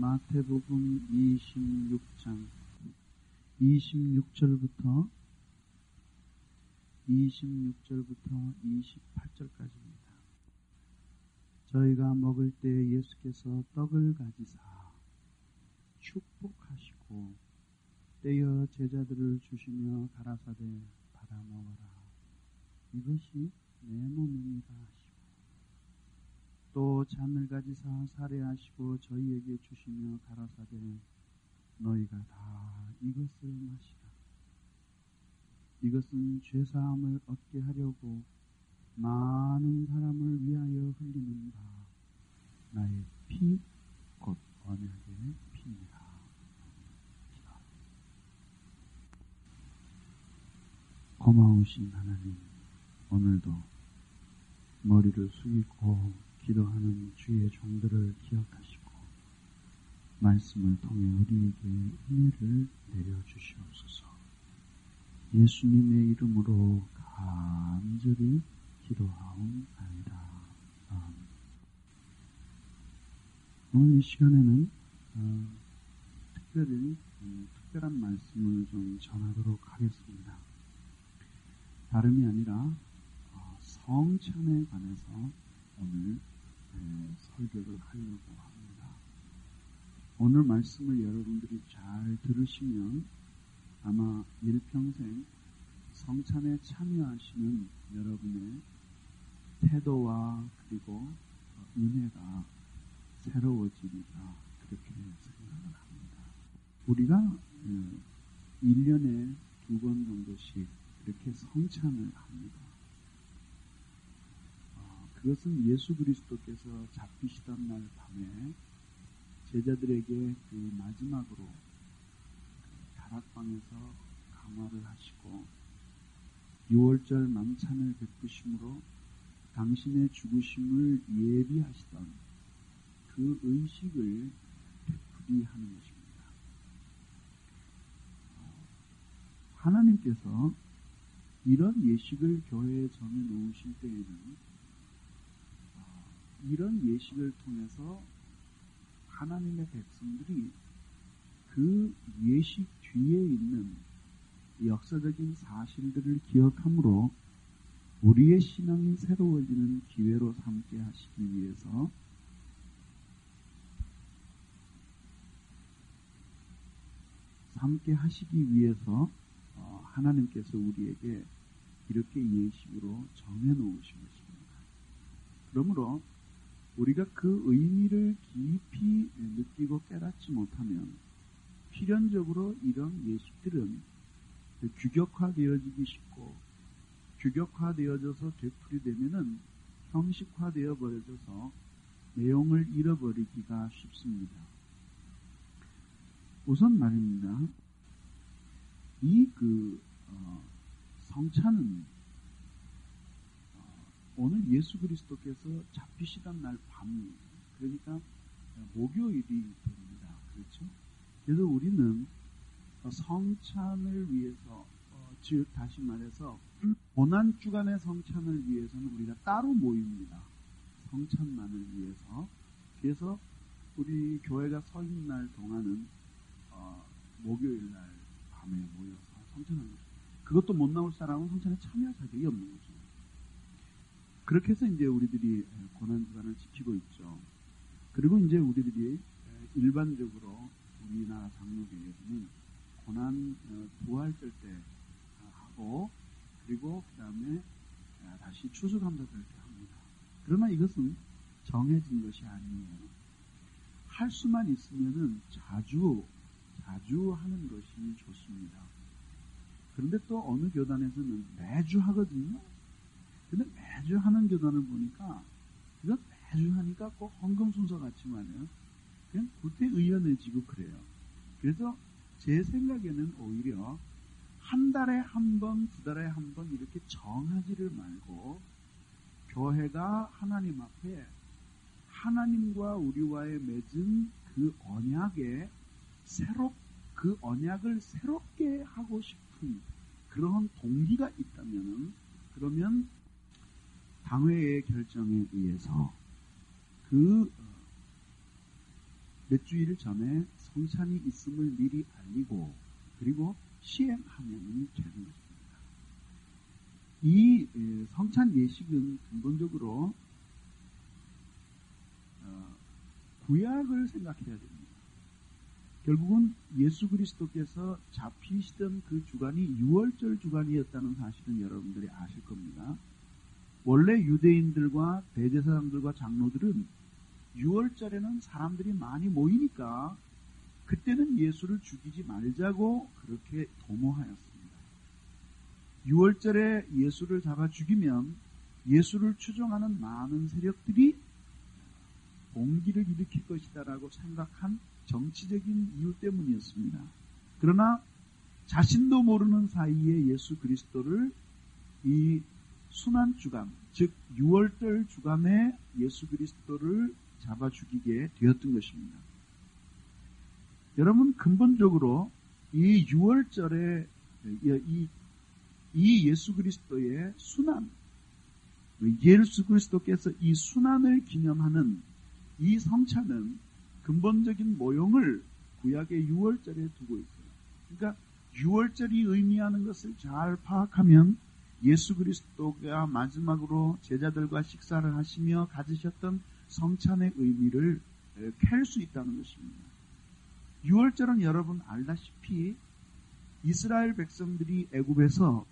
마태복음 26장 26절부터 28절까지입니다. 저희가 먹을 때 예수께서 떡을 가지사 축복하시고 떼어 제자들을 주시며 가라사대 받아 먹어라. 이것이 내 몸이니라 하시고 또 잔을 가지사 사례하시고 저희에게 주시며 가라사대 너희가 다 이것을 마시라. 이것은 죄사함을 얻게 하려고 많은 사람을 위하여 흘리는 바 나의 피 곧 언약의 피니라. 고마우신 하나님, 오늘도 머리를 숙이고 기도하는 주의 종들을 기억하시고 말씀을 통해 우리에게 은혜를 내려주시옵소서. 예수님의 이름으로 간절히 기도하옵나이다. 아멘. 오늘 이 시간에는 특별한 말씀을 좀 전하도록 하겠습니다. 다름이 아니라 성찬에 관해서 오늘 설교를 하려고 합니다. 오늘 말씀을 여러분들이 잘 들으시면 아마 일평생 성찬에 참여하시는 여러분의 태도와 그리고 은혜가 새로워지리라 그렇게 생각을 합니다. 우리가 1년에 2번 정도씩 이렇게 성찬을 합니다. 그것은 예수 그리스도께서 잡히시던 날 밤에 제자들에게 그 마지막으로 다락방에서 강화를 하시고 6월절 만찬을 베푸심으로 당신의 죽으심을 예비하시던 그 의식을 되풀이 하는 것입니다. 하나님께서 이런 예식을 교회에 정해 놓으실 때에는 이런 예식을 통해서 하나님의 백성들이 그 예식 뒤에 있는 역사적인 사실들을 기억함으로 우리의 신앙이 새로워지는 기회로 삼게 하시기 위해서 하나님께서 우리에게 이렇게 예식으로 정해놓으신 것입니다. 그러므로 우리가 그 의미를 깊이 느끼고 깨닫지 못하면 필연적으로 이런 예식들은 규격화되어지기 쉽고 규격화되어져서 되풀이되면은 형식화되어 버려져서 내용을 잃어버리기가 쉽습니다. 우선 말입니다. 성찬은 오늘 예수 그리스도께서 잡히시던 날 밤, 그러니까 목요일이 됩니다. 그렇죠? 그래서 우리는 성찬을 위해서, 즉 다시 말해서 고난주간의 성찬을 위해서는 우리가 따로 모입니다. 성찬만을 위해서. 그래서 우리 교회가 서 있는 날 동안은 목요일 날 밤에 모여서 성찬하는 거죠. 그것도 못 나올 사람은 성찬에 참여할 자격이 없는 거죠. 그렇게 해서 이제 우리들이 고난주간을 지키고 있죠. 그리고 이제 우리들이 일반적으로 우리나라 장로교회에서는 고난 부활절 때 하고 그리고 그 다음에 다시 추수감사절 때 합니다. 그러나 이것은 정해진 것이 아니에요. 할 수만 있으면은 자주 하는 것이 좋습니다. 그런데 또 어느 교단에서는 매주 하거든요. 근데 매주 하는 교단을 보니까 이건 매주 하니까 꼭 헌금 순서 같지만은 그냥 불태의연해지고 그래요. 그래서 제 생각에는 오히려 한 달에 한 번, 두 달에 한 번 이렇게 정하지를 말고 교회가 하나님 앞에 하나님과 우리와의 맺은 그 언약을 새롭게 하고 싶은 그런 동기가 있다면은 그러면 당회의 결정에 의해서 그 몇 주일 전에 성찬이 있음을 미리 알리고 그리고 시행하면 되는 것입니다. 이 성찬 예식은 근본적으로 구약을 생각해야 됩니다. 결국은 예수 그리스도께서 잡히시던 그 주간이 6월절 주간이었다는 사실은 여러분들이 아실 겁니다. 원래 유대인들과 대제사장들과 장로들은 6월절에는 사람들이 많이 모이니까 그때는 예수를 죽이지 말자고 그렇게 도모하였습니다. 6월절에 예수를 잡아 죽이면 예수를 추종하는 많은 세력들이 봉기를 일으킬 것이다라고 생각한 정치적인 이유 때문이었습니다. 그러나 자신도 모르는 사이에 예수 그리스도를 이 순환주간, 즉 6월절 주간에 예수 그리스도를 잡아 죽이게 되었던 것입니다. 여러분, 근본적으로 이 6월절에 이 예수 그리스도의 순환, 예수 그리스도께서 이 순환을 기념하는 이 성찬은 근본적인 모형을 구약의 6월절에 두고 있어요. 그러니까 6월절이 의미하는 것을 잘 파악하면 예수 그리스도가 마지막으로 제자들과 식사를 하시며 가지셨던 성찬의 의미를 캘 수 있다는 것입니다. 6월절은 여러분 알다시피 이스라엘 백성들이 애굽에서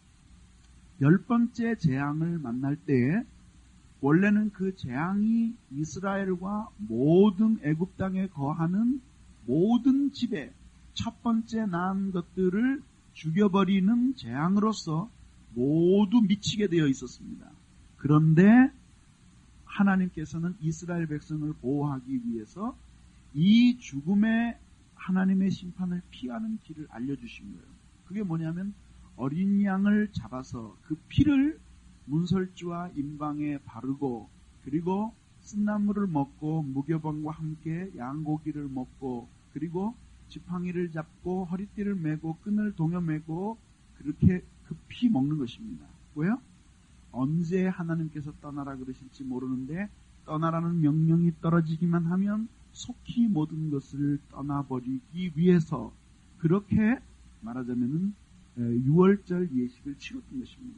10번째 재앙을 만날 때에 원래는 그 재앙이 이스라엘과 모든 애굽 땅에 거하는 모든 집에 첫 번째 난 것들을 죽여버리는 재앙으로서 모두 미치게 되어 있었습니다. 그런데 하나님께서는 이스라엘 백성을 보호하기 위해서 이 죽음의 하나님의 심판을 피하는 길을 알려주신 거예요. 그게 뭐냐면 어린 양을 잡아서 그 피를 문설주와 임방에 바르고 그리고 쓴나물을 먹고 무교병과 함께 양고기를 먹고 그리고 지팡이를 잡고 허리띠를 메고 끈을 동여 메고 그렇게 그 피 먹는 것입니다. 왜요? 언제 하나님께서 떠나라 그러실지 모르는데 떠나라는 명령이 떨어지기만 하면 속히 모든 것을 떠나버리기 위해서 그렇게 말하자면은 6월절 예식을 치렀던 것입니다.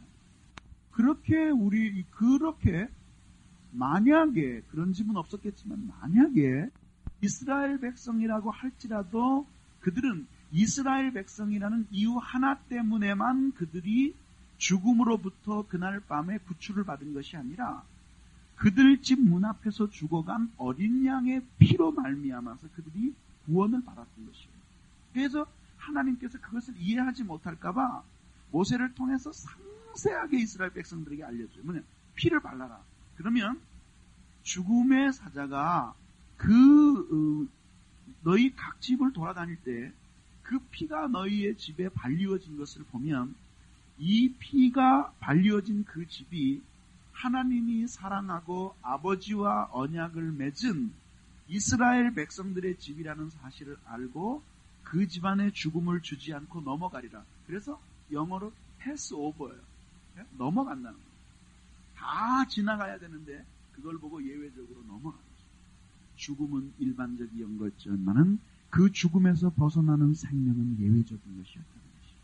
그렇게 만약에 그런 집은 없었겠지만 만약에 이스라엘 백성이라고 할지라도 그들은 이스라엘 백성이라는 이유 하나 때문에만 그들이 죽음으로부터 그날 밤에 구출을 받은 것이 아니라 그들 집 문 앞에서 죽어간 어린 양의 피로 말미암아서 그들이 구원을 받았던 것이에요. 그래서 하나님께서 그것을 이해하지 못할까봐 모세를 통해서 상세하게 이스라엘 백성들에게 알려줘요. 뭐냐? 피를 발라라. 그러면 죽음의 사자가 너희 각 집을 돌아다닐 때 그 피가 너희의 집에 발리어진 것을 보면 이 피가 발리어진 그 집이 하나님이 사랑하고 아버지와 언약을 맺은 이스라엘 백성들의 집이라는 사실을 알고 그 집안에 죽음을 주지 않고 넘어가리라. 그래서 영어로 패스 오버예요. 넘어간다는 거예요. 다 지나가야 되는데 그걸 보고 예외적으로 넘어가는 거죠. 죽음은 일반적인 것이었지만은 그 죽음에서 벗어나는 생명은 예외적인 것이었다는 것이죠.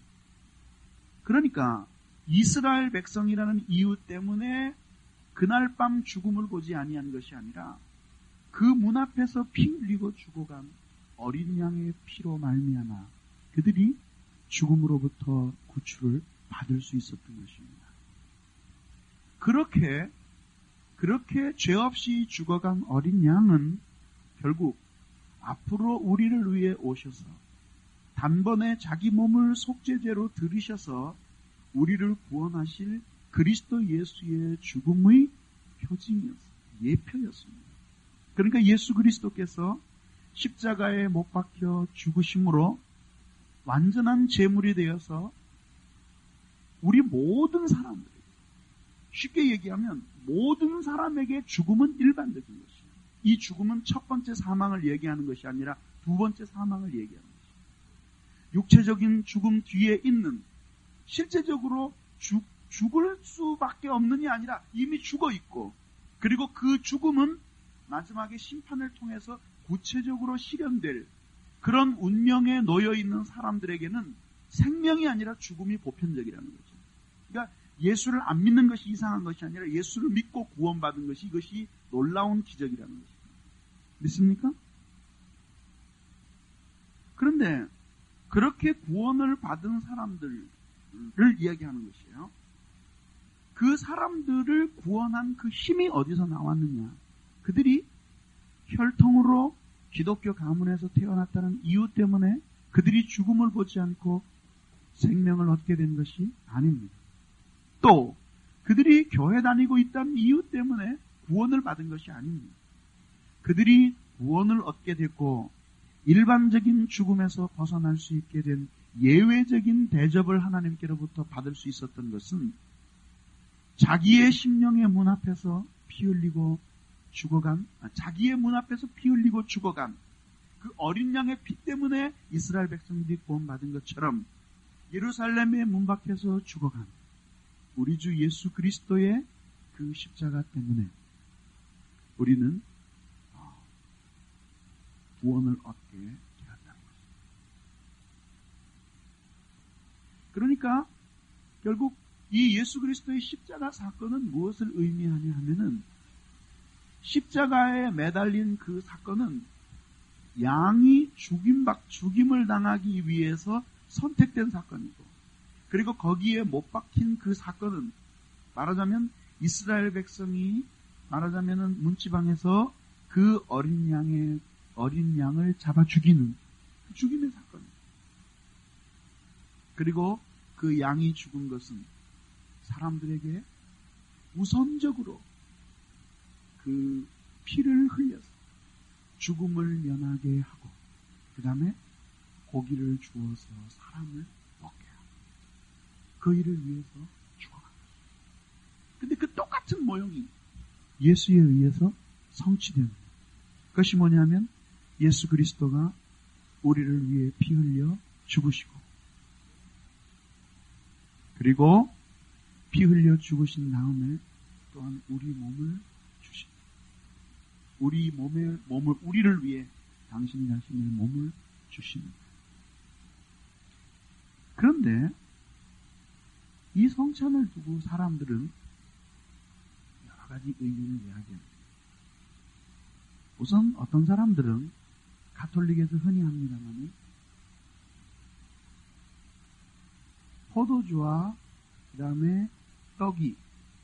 그러니까 이스라엘 백성이라는 이유 때문에 그날 밤 죽음을 보지 아니한 것이 아니라 그 문 앞에서 피 흘리고 죽어간 어린 양의 피로 말미암아 그들이 죽음으로부터 구출을 받을 수 있었던 것입니다. 그렇게 죄 없이 죽어간 어린 양은 결국 앞으로 우리를 위해 오셔서 단번에 자기 몸을 속죄제로 들이셔서 우리를 구원하실 그리스도 예수의 죽음의 표징이었습니다. 예표였습니다. 그러니까 예수 그리스도께서 십자가에 못 박혀 죽으심으로 완전한 제물이 되어서 우리 모든 사람들에게, 쉽게 얘기하면 모든 사람에게 죽음은 일반적인 것이에요. 이 죽음은 첫 번째 사망을 얘기하는 것이 아니라 두 번째 사망을 얘기하는 것이에요. 육체적인 죽음 뒤에 있는 실제적으로 죽을 수밖에 없는이 아니라 이미 죽어 있고 그리고 그 죽음은 마지막에 심판을 통해서 구체적으로 실현될 그런 운명에 놓여 있는 사람들에게는 생명이 아니라 죽음이 보편적이라는 거죠. 그러니까 예수를 안 믿는 것이 이상한 것이 아니라 예수를 믿고 구원받은 것이 이것이 놀라운 기적이라는 것입니다. 믿습니까? 그런데 그렇게 구원을 받은 사람들을 이야기하는 것이에요. 그 사람들을 구원한 그 힘이 어디서 나왔느냐? 그들이 혈통으로 기독교 가문에서 태어났다는 이유 때문에 그들이 죽음을 보지 않고 생명을 얻게 된 것이 아닙니다. 또 그들이 교회 다니고 있다는 이유 때문에 구원을 받은 것이 아닙니다. 그들이 구원을 얻게 됐고 일반적인 죽음에서 벗어날 수 있게 된 예외적인 대접을 하나님께로부터 받을 수 있었던 것은 자기의 심령의 문 앞에서 피 흘리고 죽어간, 자기의 문 앞에서 피 흘리고 죽어간 그 어린 양의 피 때문에 이스라엘 백성들이 구원받은 것처럼 예루살렘의 문 밖에서 죽어간 우리 주 예수 그리스도의 그 십자가 때문에 우리는 구원을 얻게 되었다는 것입니다. 그러니까 결국 이 예수 그리스도의 십자가 사건은 무엇을 의미하냐 하면은 십자가에 매달린 그 사건은 양이 죽임을 당하기 위해서 선택된 사건이고 그리고 거기에 못 박힌 그 사건은 말하자면 이스라엘 백성이 말하자면은 문지방에서 그 어린 양을 잡아 죽이는 그 죽임의 사건입니다. 그리고 그 양이 죽은 것은 사람들에게 우선적으로 그 피를 흘려서 죽음을 면하게 하고 그 다음에 고기를 주어서 사람을 먹게 하고 그 일을 위해서 죽어간 것입니다. 근데 그 똑같은 모형이 예수에 의해서 성취된 그것이 뭐냐면 예수 그리스도가 우리를 위해 피 흘려 죽으시고 그리고 피 흘려 죽으신 다음에 또한 우리 몸을 주십니다. 우리를 위해 당신 자신의 몸을 주십니다. 그런데 이 성찬을 두고 사람들은 여러 가지 의견을 이야기합니다. 우선 어떤 사람들은 가톨릭에서 흔히 합니다만 포도주와 그 다음에 떡이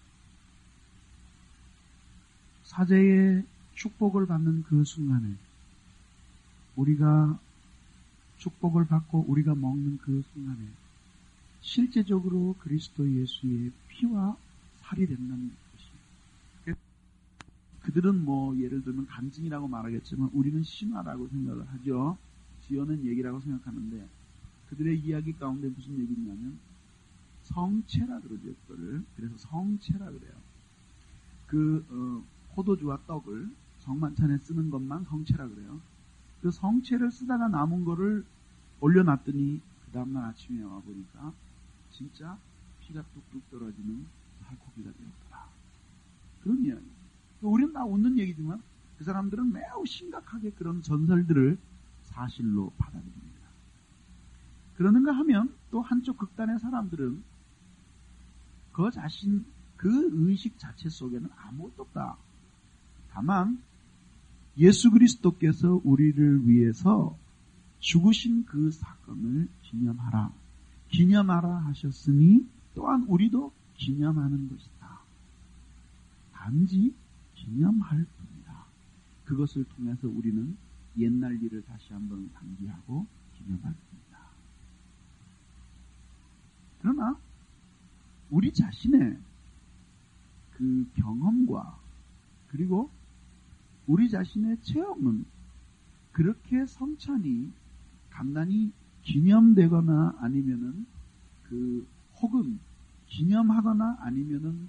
사제의 축복을 받는 그 순간에 우리가 축복을 받고 우리가 먹는 그 순간에 실제적으로 그리스도 예수의 피와 살이 된다는 것이 그들은 뭐 예를 들면 간증이라고 말하겠지만 우리는 신화라고 생각을 하죠. 지어낸 얘기라고 생각하는데 그들의 이야기 가운데 무슨 얘기냐면 성체라 그러죠. 그거를. 그래서 성체라 그래요. 포도주와 떡을 성만찬에 쓰는 것만 성체라 그래요. 그 성체를 쓰다가 남은 거를 올려놨더니 그 다음날 아침에 와보니까 진짜 피가 뚝뚝 떨어지는 살코기가 되었더라. 그런 이야기. 우리는 다 웃는 얘기지만 그 사람들은 매우 심각하게 그런 전설들을 사실로 받아들입니다. 그러는가 하면 또 한쪽 극단의 사람들은 그 의식 자체 속에는 아무것도 없다. 다만 예수 그리스도께서 우리를 위해서 죽으신 그 사건을 기념하라 하셨으니 또한 우리도 기념하는 것이다. 단지 기념할 뿐이다. 그것을 통해서 우리는 옛날 일을 다시 한번 상기하고 기념할 뿐이다. 그러나 우리 자신의 그 경험과 그리고 우리 자신의 체험은 그렇게 성찬이 간단히 기념되거나 아니면은 혹은 기념하거나 아니면은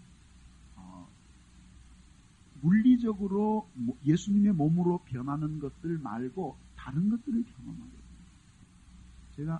물리적으로 예수님의 몸으로 변하는 것들 말고 다른 것들을 경험하게 됩니다. 제가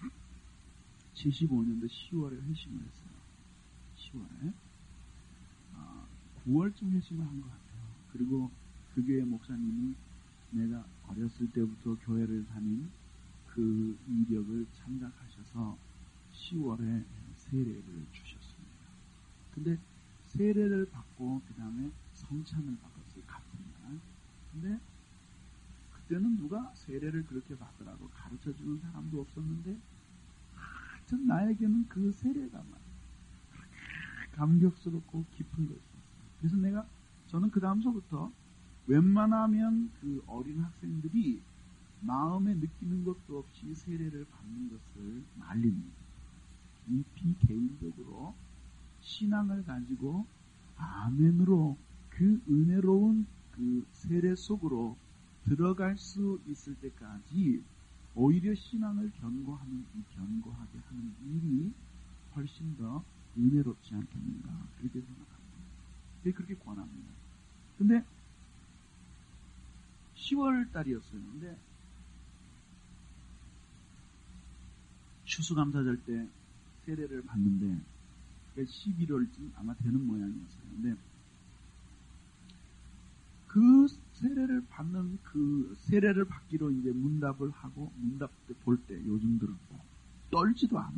75년도 10월에 회심을 했어요. 10월에 9월쯤 회심을 한 것 같아요. 그리고 그 교회 목사님이 내가 어렸을 때부터 교회를 다닌 그 이력을 참작하셔서 10월에 세례를 주셨습니다. 근데 세례를 받고 그 다음에 성찬을 받았어요. 같은 날. 근데 그때는 누가 세례를 그렇게 받으라고 가르쳐주는 사람도 없었는데 하여튼 나에게는 그 세례가 그렇게 감격스럽고 깊은 것이었어요. 그래서 저는 그 다음서부터 웬만하면 그 어린 학생들이 마음에 느끼는 것도 없이 세례를 받는 것을 말립니다. 깊이 개인적으로 신앙을 가지고 아멘으로 그 은혜로운 그 세례 속으로 들어갈 수 있을 때까지 오히려 신앙을 견고하게 하는 일이 훨씬 더 은혜롭지 않겠는가 그렇게 생각합니다. 그렇게 권합니다. 근데 10월 달이었어요. 근데 추수감사절 때 세례를 받는데 11월쯤 아마 되는 모양이었어요. 근데 그 세례를 받기로 이제 문답을 하고 문답 때 볼 때 요즘들은 떨지도 않아.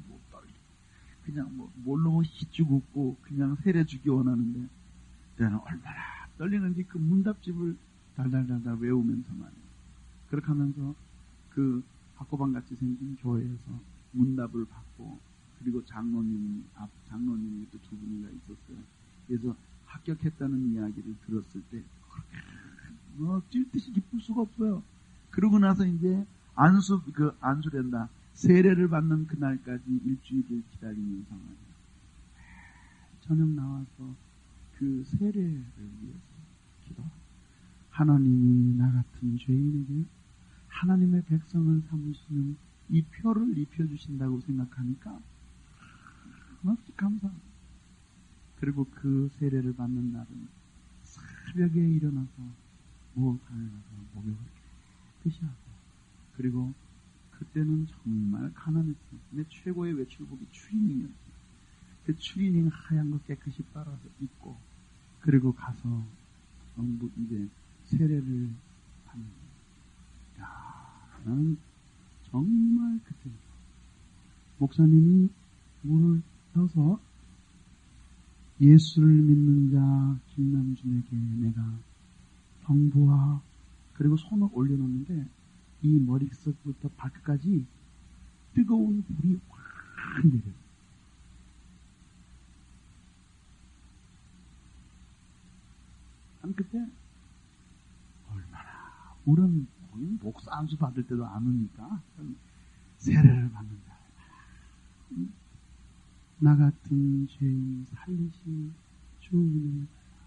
그냥 뭘로 희죽 웃고 그냥 세례 주기 원하는데 내가 얼마나 떨리는지 그 문답집을 달달달달 외우면서 말이에요. 그렇게 하면서 그 학고방 같이 생긴 교회에서 문답을 받고 그리고 장로님이 또 두 분이가 있었어요. 그래서 합격했다는 이야기를 들었을 때 뛸 듯이 기쁠 수가 없어요. 그러고 나서 이제 안수된다. 세례를 받는 그날까지 일주일을 기다리면서 말이에요. 저녁 나와서 그 세례를 위해서 기도하고 하나님이 나 같은 죄인에게 하나님의 백성을 삼으시는 이 표를 입혀주신다고 생각하니까 몹시 감사합니다. 그리고 그 세례를 받는 날은 새벽에 일어나서 목욕탕에 가서 목욕을 깨끗이 하고 그리고 그때는 정말 가난했어요. 내 최고의 외출복이 추리닝이었어요. 그 추리닝 하얀 거 깨끗이 빨아서 입고 그리고 가서 전부 이제 세례를 받는 거예요. 나는 정말 그때 목사님이 문을 열어서 예수를 믿는 자 김남준에게 내가 성부와 그리고 손을 올려놓는데 이 머릿속부터 발끝까지 뜨거운 불이 확 내려요. 난 그때 얼마나 우리는 목사 안수 받을 때도 안 오니까 세례를 받는다. 나 같은 죄인 살리신 주님.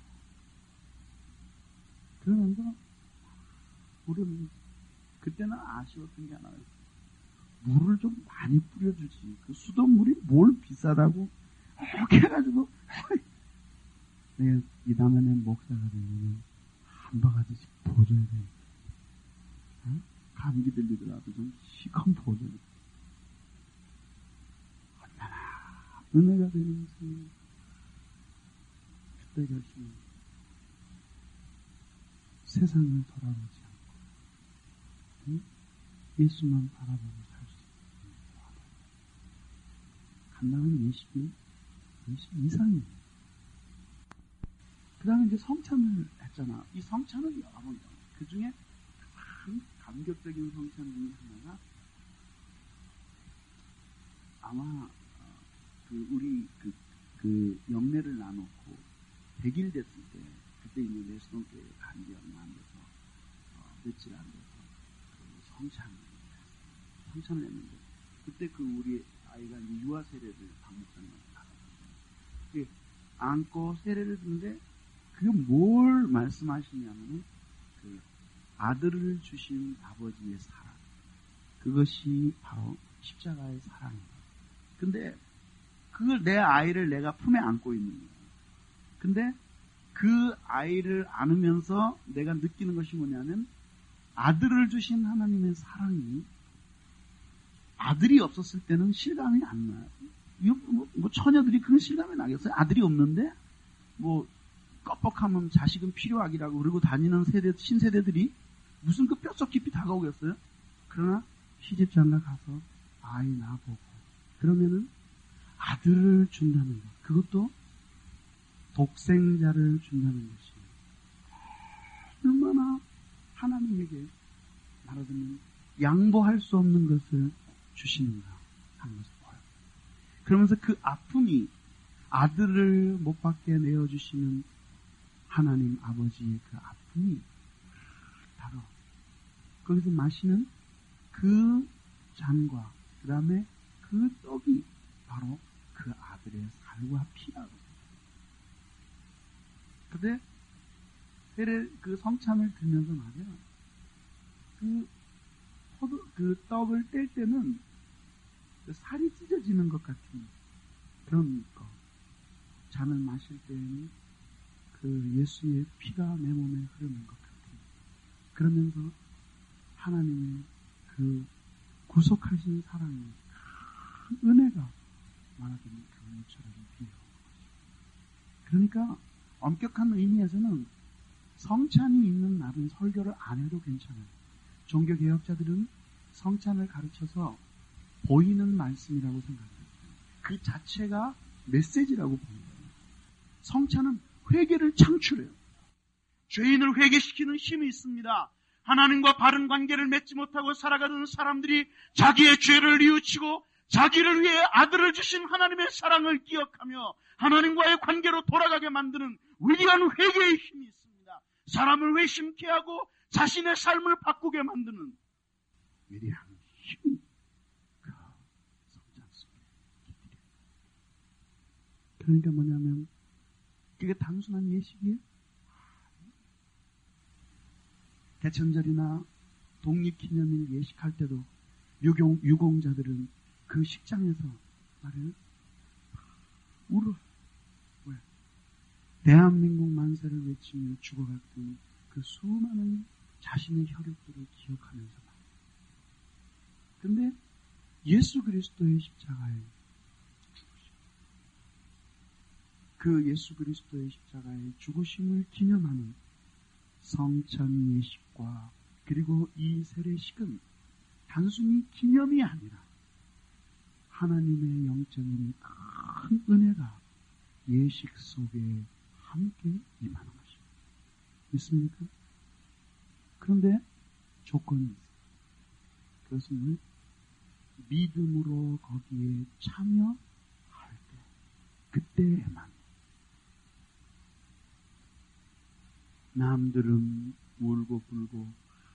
그러면서 우리는 그때는 아쉬웠던 게 하나였어요. 물을 좀 많이 뿌려주지. 그 수돗물이 뭘 비싸다고 이렇게 해가지고 내가 이 다음에는 목사가 되면 한 바가지씩 부어줘야 돼. 어? 감기 들리더라도 좀 시커먼 부어줘야 돼. 얼마나 은혜가 되는지 그때 결심 세상을 돌아보지 않고 응? 예수만 바라보고 살 수 있는 간당한 20 이상이에요. 그 다음에 이제 성찬을 했잖아. 이 성찬은 여러 번, 그 중에 한 감격적인 성찬 중에 하나가 아마 우리 그 영례를 나눴고 100일 됐을 때 그때 이제 내수동교회 간 지 얼마 안 돼서 며칠 안 돼서 그 성찬을 했는데 그때 그 우리 아이가 유아 세례를 박목사님한테 받았어요. 안고 세례를 듣는데 그게 뭘 말씀하시냐면은 그 아들을 주신 아버지의 사랑, 그것이 바로 십자가의 사랑이에요. 근데 그걸 내 아이를 내가 품에 안고 있는 거예요. 근데 그 아이를 안으면서 내가 느끼는 것이 뭐냐면 아들을 주신 하나님의 사랑이 아들이 없었을 때는 실감이 안 나요. 뭐 처녀들이 그런 실감이 나겠어요? 아들이 없는데 뭐 껍벅하면 자식은 필요하기라고 그러고 다니는 신세대들이 무슨 그 뼛속 깊이 다가오겠어요? 그러나 시집장가 가서 아이 낳아보고 그러면은 아들을 준다는 것, 그것도 독생자를 준다는 것이 얼마나 하나님에게 말하자면 양보할 수 없는 것을 주시는가 하는 것을 보여요. 그러면서 그 아픔이 아들을 못 받게 내어주시는 하나님 아버지의 그 아픔이 다뤄. 거기서 마시는 그 잔과 그 다음에 그 떡이 바로 그 아들의 살과 피라고. 근데 그 성찬을 들면서 말이야, 그 떡을 뗄 때는 살이 찢어지는 것 같은 그런 거. 잔을 마실 때에는 그 예수의 피가 내 몸에 흐르는 것 같은. 그러면서 하나님의 그 구속하신 사랑의 큰 은혜가 말하자면 교회처럼 비어온 거죠. 그러니까 엄격한 의미에서는 성찬이 있는 날은 설교를 안 해도 괜찮아요. 종교개혁자들은 성찬을 가르쳐서 보이는 말씀이라고 생각해요. 그 자체가 메시지라고 봅니다. 성찬은 회개를 창출해요. 죄인을 회개시키는 힘이 있습니다. 하나님과 바른 관계를 맺지 못하고 살아가는 사람들이 자기의 죄를 뉘우치고 자기를 위해 아들을 주신 하나님의 사랑을 기억하며 하나님과의 관계로 돌아가게 만드는 위대한 회개의 힘이 있습니다. 사람을 회심케 하고 자신의 삶을 바꾸게 만드는 위대한 힘이 그 성찬 속에 깃들여요. 그러니까 뭐냐면 그게 단순한 예식이에요? 대천절이나 독립기념일 예식할 때도 유공자들은 그 식장에서 말이에요. 울어. 왜? 대한민국 만세를 외치며 죽어갔던 그 수많은 자신의 혈육들을 기억하면서 말이에요. 그런데 예수 그리스도의 십자가에 죽으심, 그 예수 그리스도의 십자가의 죽으심을 기념하는 성찬 예식과 그리고 이 세례식은 단순히 기념이 아니라 하나님의 영적인 큰 은혜가 예식 속에 함께 임하는 것입니다. 믿습니까? 그런데 조건이 있어요. 그것은 믿음으로 거기에 참여할 때, 그때에만. 남들은 울고 불고,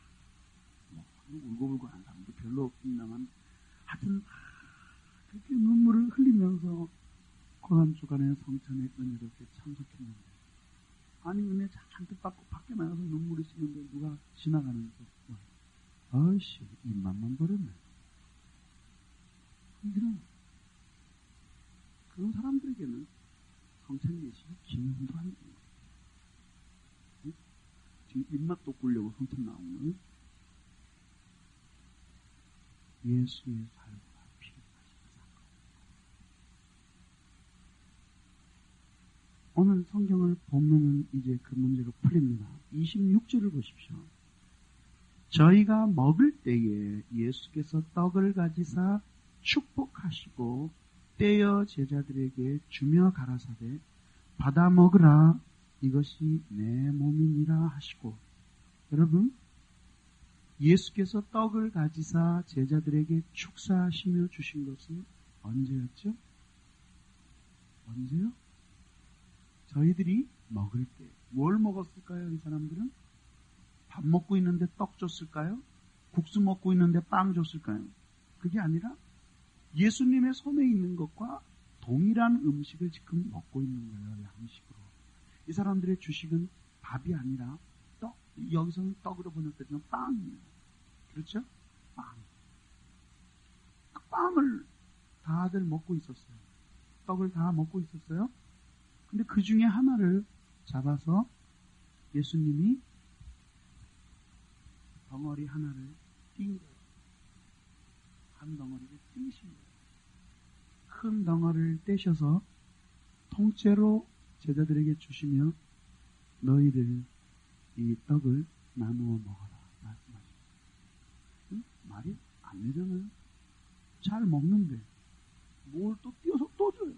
울고 불고 하는 사람도 별로 없습니다만, 하여튼 그렇게 눈물을 흘리면서 고난주간의 성찬에 은혜롭게 참석했는데, 아니 은혜 잔뜩 받고 밖에 나가서 눈물이 씻는데 누가 지나가면서 아이씨 입맛만 버렸네. 그런 사람들에게는 성찬 예식이 기념도 안 됩니다. 지금 입맛 돋구려고 성찬 나온 거예요? 예수의 살과 피를 마시는 사건. 오늘 성경을 보면은 이제 그 문제가 풀립니다. 26절을 보십시오. 저희가 먹을 때에 예수께서 떡을 가지사 축복하시고 떼어 제자들에게 주며 가라사대 받아 먹으라 이것이 내 몸이니라 하시고. 여러분, 예수께서 떡을 가지사 제자들에게 축사하시며 주신 것은 언제였죠? 언제요? 저희들이 먹을 때. 뭘 먹었을까요? 이 사람들은? 밥 먹고 있는데 떡 줬을까요? 국수 먹고 있는데 빵 줬을까요? 그게 아니라 예수님의 손에 있는 것과 동일한 음식을 지금 먹고 있는 거예요. 양식으로. 이 사람들의 주식은 밥이 아니라 떡. 여기서는 떡으로 번역되지만 빵이에요. 그렇죠? 빵. 그 빵을 다들 먹고 있었어요. 떡을 다 먹고 있었어요. 근데 그 중에 하나를 잡아서 예수님이 덩어리 하나를 띈 거예요. 한 덩어리를 띄신 거예요. 큰 덩어리를 떼셔서 통째로 제자들에게 주시며 너희들 이 떡을 나누어 먹어라. 안 되잖아요. 잘 먹는데 뭘 또 띄어서 또 줘요.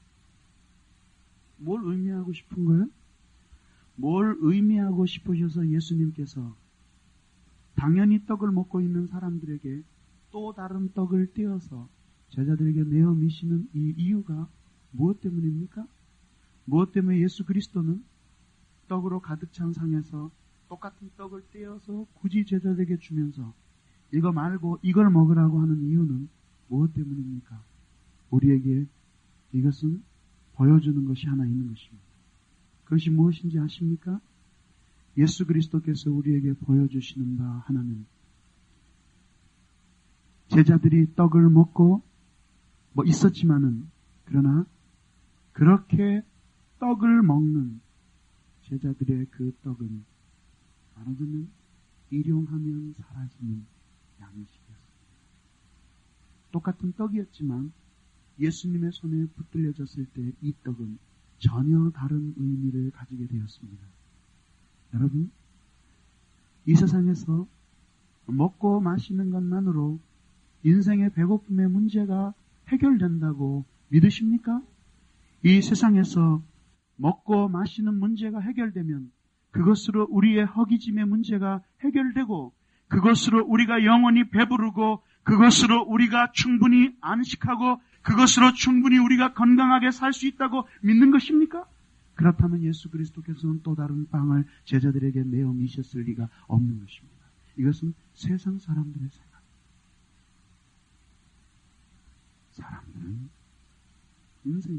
뭘 의미하고 싶은 거예요? 뭘 의미하고 싶으셔서 예수님께서 당연히 떡을 먹고 있는 사람들에게 또 다른 떡을 띄어서 제자들에게 내어 미시는 이 이유가 무엇 때문입니까? 무엇 때문에 예수 그리스도는 떡으로 가득 찬 상에서 똑같은 떡을 떼어서 굳이 제자들에게 주면서 이거 말고 이걸 먹으라고 하는 이유는 무엇 때문입니까? 우리에게 이것은 보여주는 것이 하나 있는 것입니다. 그것이 무엇인지 아십니까? 예수 그리스도께서 우리에게 보여주시는 바 하나는 제자들이 떡을 먹고 있었지만은 그러나 그렇게 떡을 먹는 제자들의 그 떡은 말하자면 일용하면 사라지는 양식이었습니다. 똑같은 떡이었지만 예수님의 손에 붙들려졌을 때 이 떡은 전혀 다른 의미를 가지게 되었습니다. 여러분, 이 세상에서 먹고 마시는 것만으로 인생의 배고픔의 문제가 해결된다고 믿으십니까? 이 세상에서 먹고 마시는 문제가 해결되면 그것으로 우리의 허기짐의 문제가 해결되고 그것으로 우리가 영원히 배부르고 그것으로 우리가 충분히 안식하고 그것으로 충분히 우리가 건강하게 살 수 있다고 믿는 것입니까? 그렇다면 예수 그리스도께서는 또 다른 빵을 제자들에게 내어 미셨을 리가 없는 것입니다. 이것은 세상 사람들의 생각. 사람들은 인생에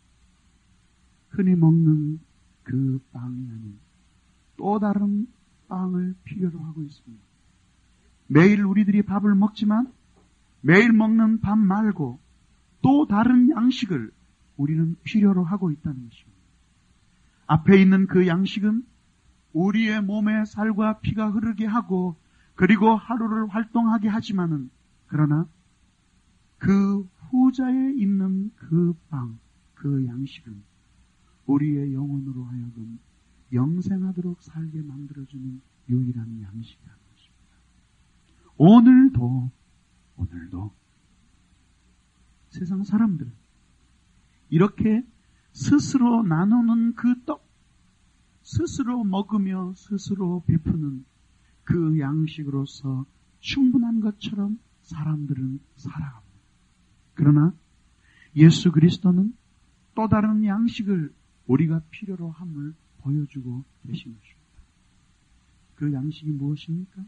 흔히 먹는 그 빵이 아닌 또 다른 빵을 필요로 하고 있습니다. 매일 우리들이 밥을 먹지만 매일 먹는 밥 말고 또 다른 양식을 우리는 필요로 하고 있다는 것입니다. 앞에 있는 그 양식은 우리의 몸에 살과 피가 흐르게 하고 그리고 하루를 활동하게 하지만은 그러나 그 후자에 있는 그 빵, 그 양식은 우리의 영혼으로 하여금 영생하도록 살게 만들어주는 유일한 양식이라는 것입니다. 오늘도 세상 사람들은 이렇게 스스로 나누는 그 떡, 스스로 먹으며 스스로 베푸는 그 양식으로서 충분한 것처럼 사람들은 살아갑니다. 그러나 예수 그리스도는 또 다른 양식을 우리가 필요로 함을 보여주고 계신 것입니다. 그 양식이 무엇입니까?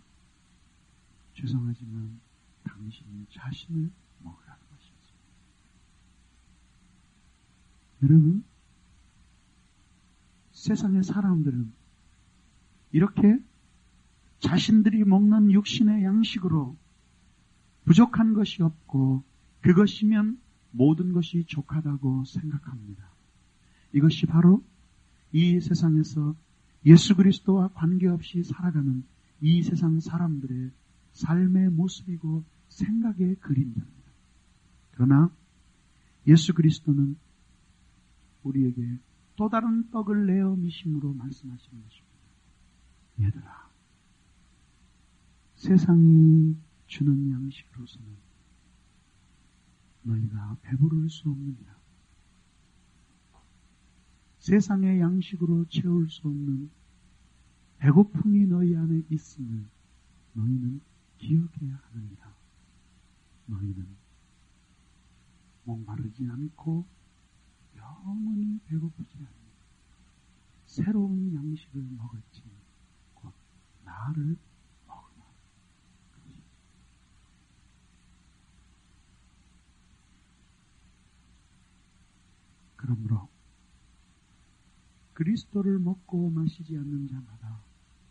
죄송하지만 당신 자신을 먹으라는 것입니다. 여러분, 세상의 사람들은 이렇게 자신들이 먹는 육신의 양식으로 부족한 것이 없고 그것이면 모든 것이 족하다고 생각합니다. 이것이 바로 이 세상에서 예수 그리스도와 관계없이 살아가는 이 세상 사람들의 삶의 모습이고 생각의 그림자입니다. 그러나 예수 그리스도는 우리에게 또 다른 떡을 내어 미심으로 말씀하시는 것입니다. 얘들아, 세상이 주는 양식으로서는 너희가 배부를 수 없느니라. 세상의 양식으로 채울 수 없는 배고픔이 너희 안에 있음을 너희는 기억해야 하느니라. 너희는 목마르지 않고 영원히 배고프지 않는 새로운 양식을 먹을지 곧 나를 먹으라. 그러므로 그리스도를 먹고 마시지 않는 자마다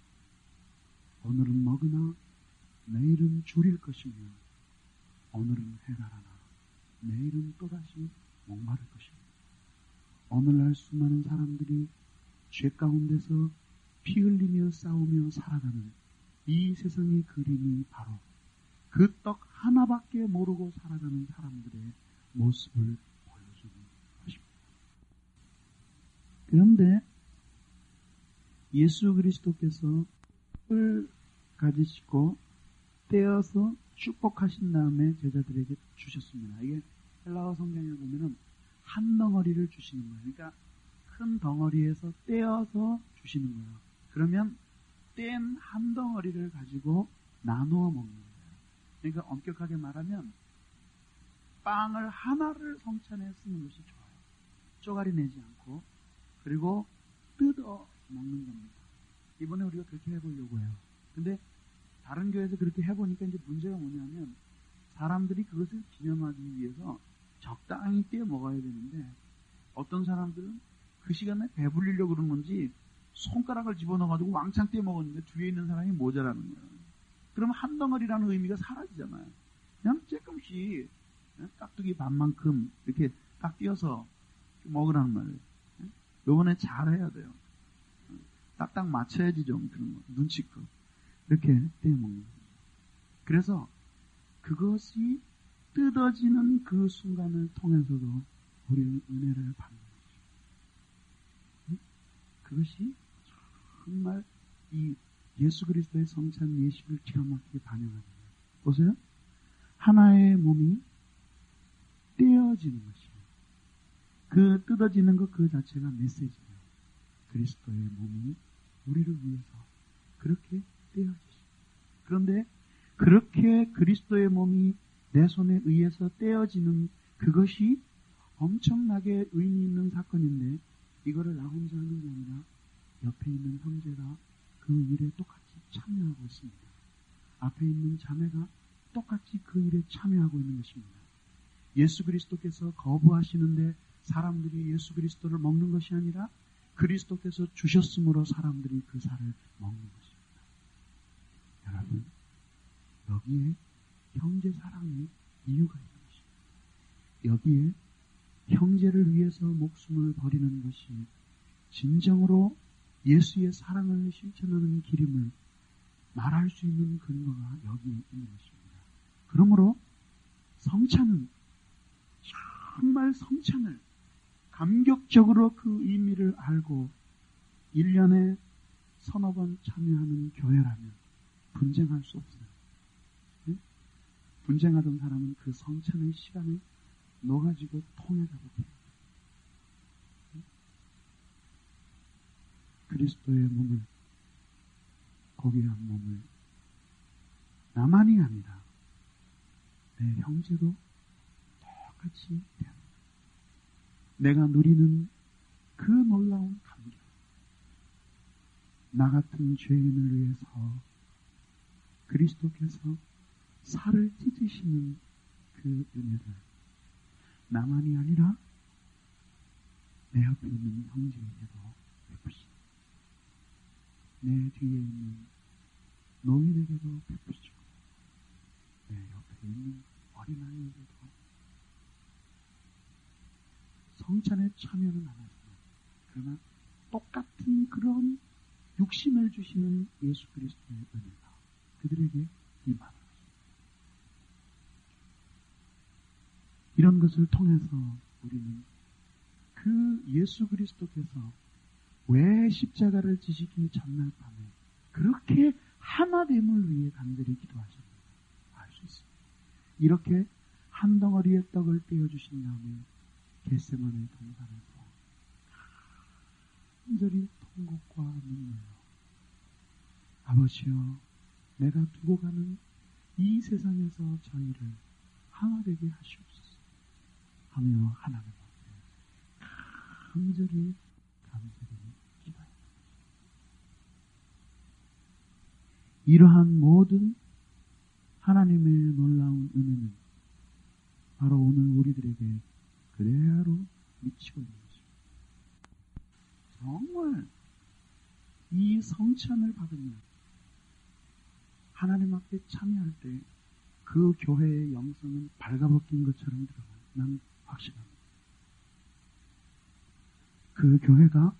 오늘은 먹으나 내일은 줄일 것이며 오늘은 해가라나 내일은 또다시 목마를 것입니다. 오늘날 수많은 사람들이 죄 가운데서 피 흘리며 싸우며 살아가는 이 세상의 그림이 바로 그 떡 하나밖에 모르고 살아가는 사람들의 모습을 보여주는 것입니다. 그런데 예수 그리스도께서 떡을 가지시고 떼어서 축복하신 다음에 제자들에게 주셨습니다. 이게 헬라어 성경에 보면은 한 덩어리를 주시는 거예요. 그러니까 큰 덩어리에서 떼어서 주시는 거예요. 그러면 뗀 한 덩어리를 가지고 나누어 먹는 거예요. 그러니까 엄격하게 말하면 빵을 하나를 성찬에 쓰는 것이 좋아요. 쪼가리 내지 않고, 그리고 뜯어 먹는 겁니다. 이번에 우리가 그렇게 해보려고 해요. 근데 다른 교회에서 그렇게 해보니까 이제 문제가 뭐냐면 사람들이 그것을 기념하기 위해서 적당히 떼어 먹어야 되는데 어떤 사람들은 그 시간에 배불리려고 그러는지 손가락을 집어넣어가지고 왕창 떼어 먹었는데 뒤에 있는 사람이 모자라는 거예요. 그러면 한 덩어리라는 의미가 사라지잖아요. 그냥 조금씩 깍두기 반만큼 이렇게 딱 띄어서 먹으라는 말이에요. 요번에 잘해야 돼요. 딱딱 맞춰야지 좀 그런 거. 눈치껏. 이렇게 떼어 먹는 거예요. 그래서 그것이 뜯어지는 그 순간을 통해서도 우리는 은혜를 받는 거죠. 그것이 정말 이 예수 그리스도의 성찬 예식을 기가 막히게 반영하는 거예요. 보세요. 하나의 몸이 떼어지는 것이에요. 그 뜯어지는 것 그 자체가 메시지예요. 그리스도의 몸이 우리를 위해서 그렇게 떼어지죠. 그런데 그렇게 그리스도의 몸이 내 손에 의해서 떼어지는 그것이 엄청나게 의미 있는 사건인데 이거를 나 혼자 하는 게 아니라 옆에 있는 형제가 그 일에 똑같이 참여하고 있습니다. 앞에 있는 자매가 똑같이 그 일에 참여하고 있는 것입니다. 예수 그리스도께서 거부하시는데 사람들이 예수 그리스도를 먹는 것이 아니라 그리스도께서 주셨으므로 사람들이 그 살을 먹는 것입니다. 여러분, 여기에 형제 사랑의 이유가 있는 것입니다. 여기에 형제를 위해서 목숨을 버리는 것이 진정으로 예수의 사랑을 실천하는 길임을 말할 수 있는 근거가 여기 있는 것입니다. 그러므로 성찬은 정말 성찬을 감격적으로 그 의미를 알고 1년에 서너 번 참여하는 교회라면 분쟁할 수 없어요. 네? 분쟁하던 사람은 그 성찬의 시간에 놓아지고 통해가도록 해요. 네? 그리스도의 몸을, 고귀한 몸을 나만이 아니라 내 형제도 똑같이 대합니다. 내가 누리는 그 놀라운 감격, 나 같은 죄인을 위해서 그리스도께서 살을 찢으시는 그 은혜를 나만이 아니라 내 옆에 있는 형제에게도 베푸시고 내 뒤에 있는 노인에게도 베푸시고 내 옆에 있는 어린아이에게도 성찬에 참여는 안 하지만 그러나 똑같은 그런 육신을 주시는 예수 그리스도의 은혜가 그들에게 임하는 것입니다. 이런 것을 통해서 우리는 그 예수 그리스도께서 왜 십자가를 지시기 전날 밤에 그렇게 하나됨을 위해 간절히 기도하셨는가 알 수 있습니다. 이렇게 한 덩어리의 떡을 떼어주신 다음에 겟세마네 동산에서 간절히 통곡과 눈물로 아버지여 내가 두고 가는 이 세상에서 저희를 하나 되게 하시옵소서 하며 하나님 앞에 간절히 기도합니다. 이러한 모든 하나님의 놀라운 은혜는 바로 오늘 우리들에게 그대로 미치고 있는 것입니다. 정말 이 성찬을 받으면 하나님 앞에 참여할 때 그 교회의 영성은 발가벗긴 것처럼 들어가요. 난 확신합니다. 그 교회가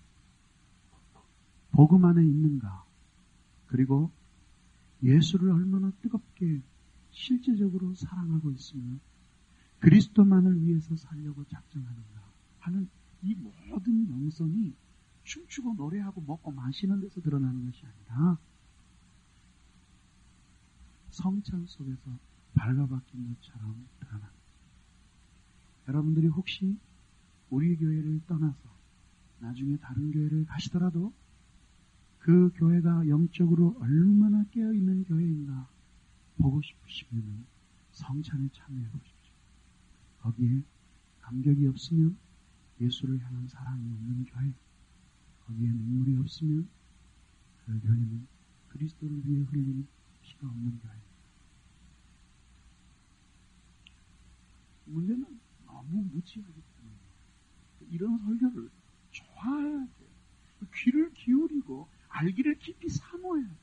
복음 안에 있는가, 그리고 예수를 얼마나 뜨겁게 실제적으로 사랑하고 있으며 그리스도만을 위해서 살려고 작정하는가 하는 이 모든 영성이 춤추고 노래하고 먹고 마시는 데서 드러나는 것이 아니라 성찬 속에서 밝아바뀐 것처럼 드러납니다. 여러분들이 혹시 우리 교회를 떠나서 나중에 다른 교회를 가시더라도 그 교회가 영적으로 얼마나 깨어있는 교회인가 보고 싶으시면 성찬에 참여해 보십시오. 거기에 감격이 없으면 예수를 향한 사랑이 없는 교회, 거기에 눈물이 없으면 그 교회는 그리스도를 위해 흘린 피가 없는 교회입니다. 문제는 너무 무지하기 때문에 이런 설교를 좋아해야 돼요. 귀를 기울이고 알기를 깊이 사모해야 돼요.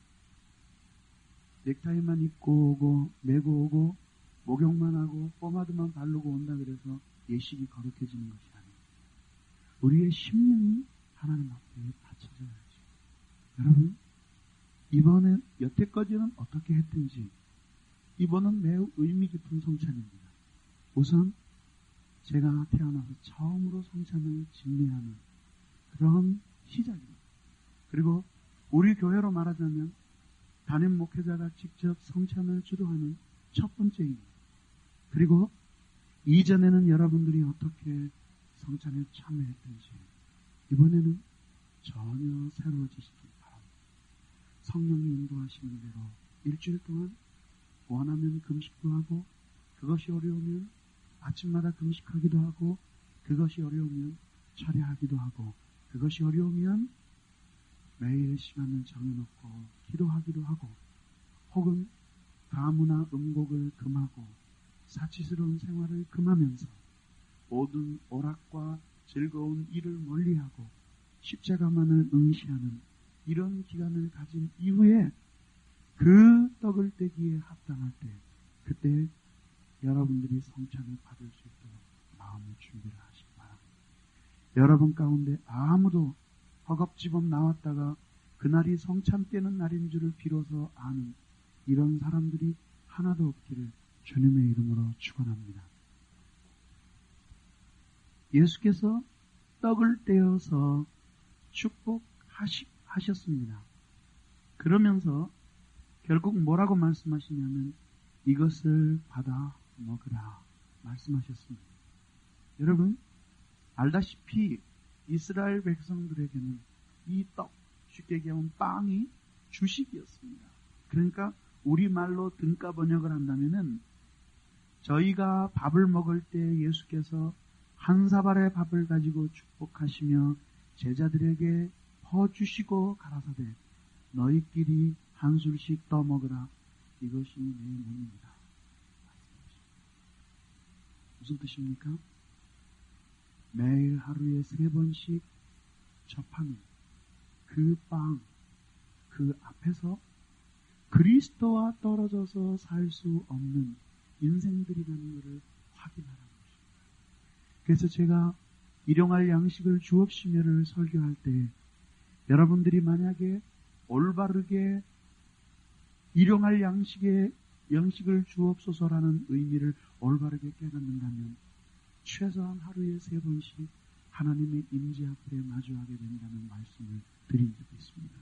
넥타이만 입고 오고 메고 오고 목욕만 하고 포마드만 바르고 온다 그래서 예식이 거룩해지는 것이 아니에요. 우리의 심령이 하나님 앞에 바쳐져야죠. 여러분, 이번엔 여태까지는 어떻게 했든지 이번은 매우 의미 깊은 성찬입니다. 우선 제가 태어나서 처음으로 성찬을 집례하는 그런 시작입니다. 그리고 우리 교회로 말하자면 담임 목회자가 직접 성찬을 주도하는 첫 번째입니다. 그리고 이전에는 여러분들이 어떻게 성찬에 참여했든지 이번에는 전혀 새로워지시기 바랍니다. 성령이 인도하시는 대로 일주일 동안 원하면 금식도 하고 그것이 어려우면 아침마다 금식하기도 하고 그것이 어려우면 철야하기도 하고 그것이 어려우면 매일 시간을 정해놓고 기도하기도 하고 혹은 가무나 음곡을 금하고 사치스러운 생활을 금하면서 모든 오락과 즐거운 일을 멀리하고 십자가만을 응시하는 이런 기간을 가진 이후에 그 떡을 떼기에 합당할 때 그때 여러분들이 성찬을 받을 수 있도록 마음의 준비를 하시기 바랍니다. 여러분 가운데 아무도 허겁지겁 나왔다가 그날이 성찬 떼는 날인 줄을 비로소 아는 이런 사람들이 하나도 없기를 주님의 이름으로 축원합니다. 예수께서 떡을 떼어서 축복하셨습니다. 그러면서 결국 뭐라고 말씀하시냐면 이것을 받아 먹으라 말씀하셨습니다. 여러분 알다시피 이스라엘 백성들에게는 이 떡, 쉽게 얘기하면 빵이 주식이었습니다. 그러니까 우리말로 등가 번역을 한다면은 저희가 밥을 먹을 때 예수께서 한 사발의 밥을 가지고 축복하시며 제자들에게 퍼주시고 가라사대 너희끼리 한 술씩 떠먹으라 이것이 내 몸입니다. 무슨 뜻입니까? 매일 하루에 3번씩 접하는 그 빵, 그 앞에서 그리스도와 떨어져서 살 수 없는 인생들이라는 것을 확인하라는 것입니다. 그래서 제가 일용할 양식을 주옵시며를 설교할 때 여러분들이 만약에 올바르게 일용할 양식을 주옵소서라는 의미를 올바르게 깨닫는다면 최소한 하루에 3번씩 하나님의 임재 앞에 마주하게 된다는 말씀을 드린 적이 있습니다.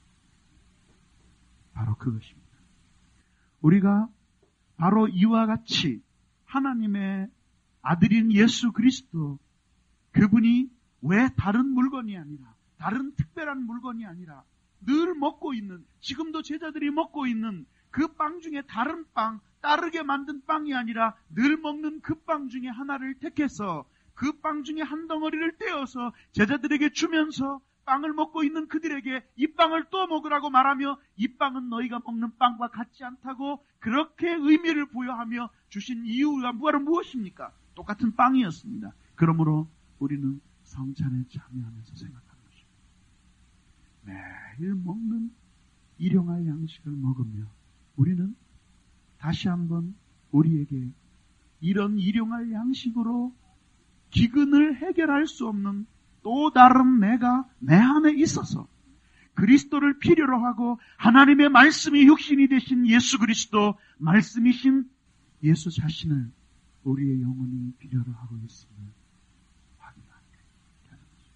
바로 그것입니다. 우리가 바로 이와 같이 하나님의 아들인 예수 그리스도 그분이 왜 다른 물건이 아니라 다른 특별한 물건이 아니라 늘 먹고 있는 지금도 제자들이 먹고 있는 그 빵 중에 다른 빵 따르게 만든 빵이 아니라 늘 먹는 그 빵 중에 하나를 택해서 그 빵 중에 한 덩어리를 떼어서 제자들에게 주면서 빵을 먹고 있는 그들에게 이 빵을 또 먹으라고 말하며 이 빵은 너희가 먹는 빵과 같지 않다고 그렇게 의미를 부여하며 주신 이유가 무엇입니까? 똑같은 빵이었습니다. 그러므로 우리는 성찬에 참여하면서 생각하는 것입니다. 매일 먹는 일용할 양식을 먹으며 우리는 다시 한번 우리에게 이런 일용할 양식으로 기근을 해결할 수 없는 또 다른 내가 내 안에 있어서 그리스도를 필요로 하고 하나님의 말씀이 육신이 되신 예수 그리스도 말씀이신 예수 자신을 우리의 영혼이 필요로 하고 있음을 확인하게 되는 것입니다.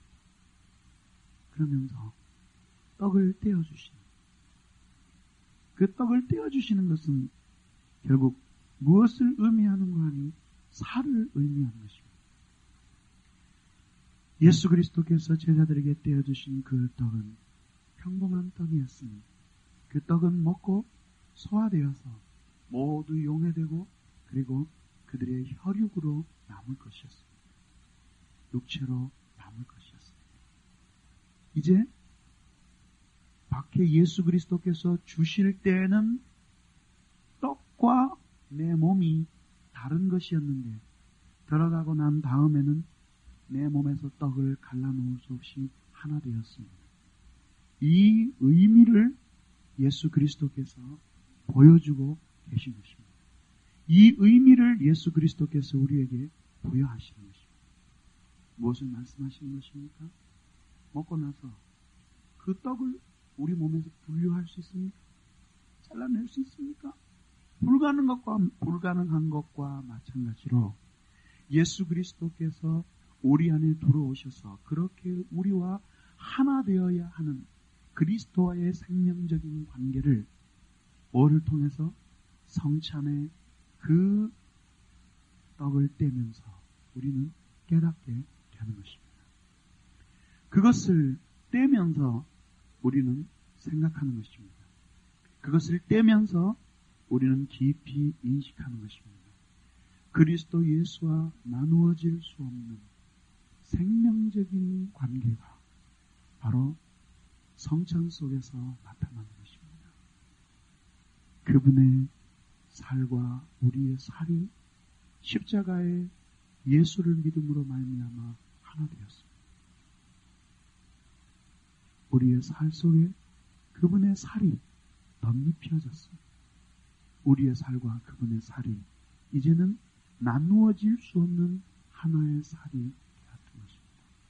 그러면서 떡을 떼어주시는 그 떡을 떼어주시는 것은 결국 무엇을 의미하는가 하니 살을 의미하는 것입니다. 예수 그리스도께서 제자들에게 떼어주신 그 떡은 평범한 떡이었으니 그 떡은 먹고 소화되어서 모두 용해되고 그리고 그들의 혈육으로 남을 것이었습니다. 육체로 남을 것이었습니다. 이제 밖에 예수 그리스도께서 주실 때에는 떡과 내 몸이 다른 것이었는데 들어가고 난 다음에는 내 몸에서 떡을 갈라놓을 수 없이 하나 되었습니다. 이 의미를 예수 그리스도께서 보여주고 계신 것입니다. 이 의미를 예수 그리스도께서 우리에게 부여하시는 것입니다. 무엇을 말씀하시는 것입니까? 먹고 나서 그 떡을 우리 몸에서 분류할 수 있습니까? 잘라낼 수 있습니까? 불가능한 것과 마찬가지로 예수 그리스도께서 우리 안에 들어오셔서 그렇게 우리와 하나 되어야 하는 그리스도와의 생명적인 관계를 뭐를 통해서 성찬의 그 떡을 떼면서 우리는 깨닫게 되는 것입니다. 그것을 떼면서 우리는 생각하는 것입니다. 그것을 떼면서 우리는 깊이 인식하는 것입니다. 그리스도 예수와 나누어질 수 없는 생명적인 관계가 바로 성찬 속에서 나타나는 것입니다. 그분의 살과 우리의 살이 십자가의 예수를 믿음으로 말미암아 하나 되었습니다. 우리의 살 속에 그분의 살이 덧입혀졌습니다. 우리의 살과 그분의 살이 이제는 나누어질 수 없는 하나의 살이 되었던 것입니다.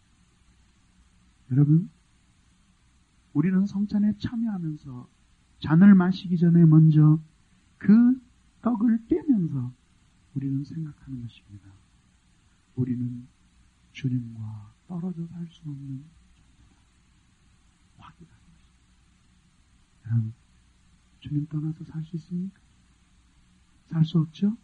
여러분, 우리는 성찬에 참여하면서 잔을 마시기 전에 먼저 그 떡을 떼면서 우리는 생각하는 것입니다. 우리는 주님과 떨어져 살 수 없는 존재다. 확인하는 것입니다. 여러분, 주님 떠나서 살 수 있습니까? 살 수 없죠?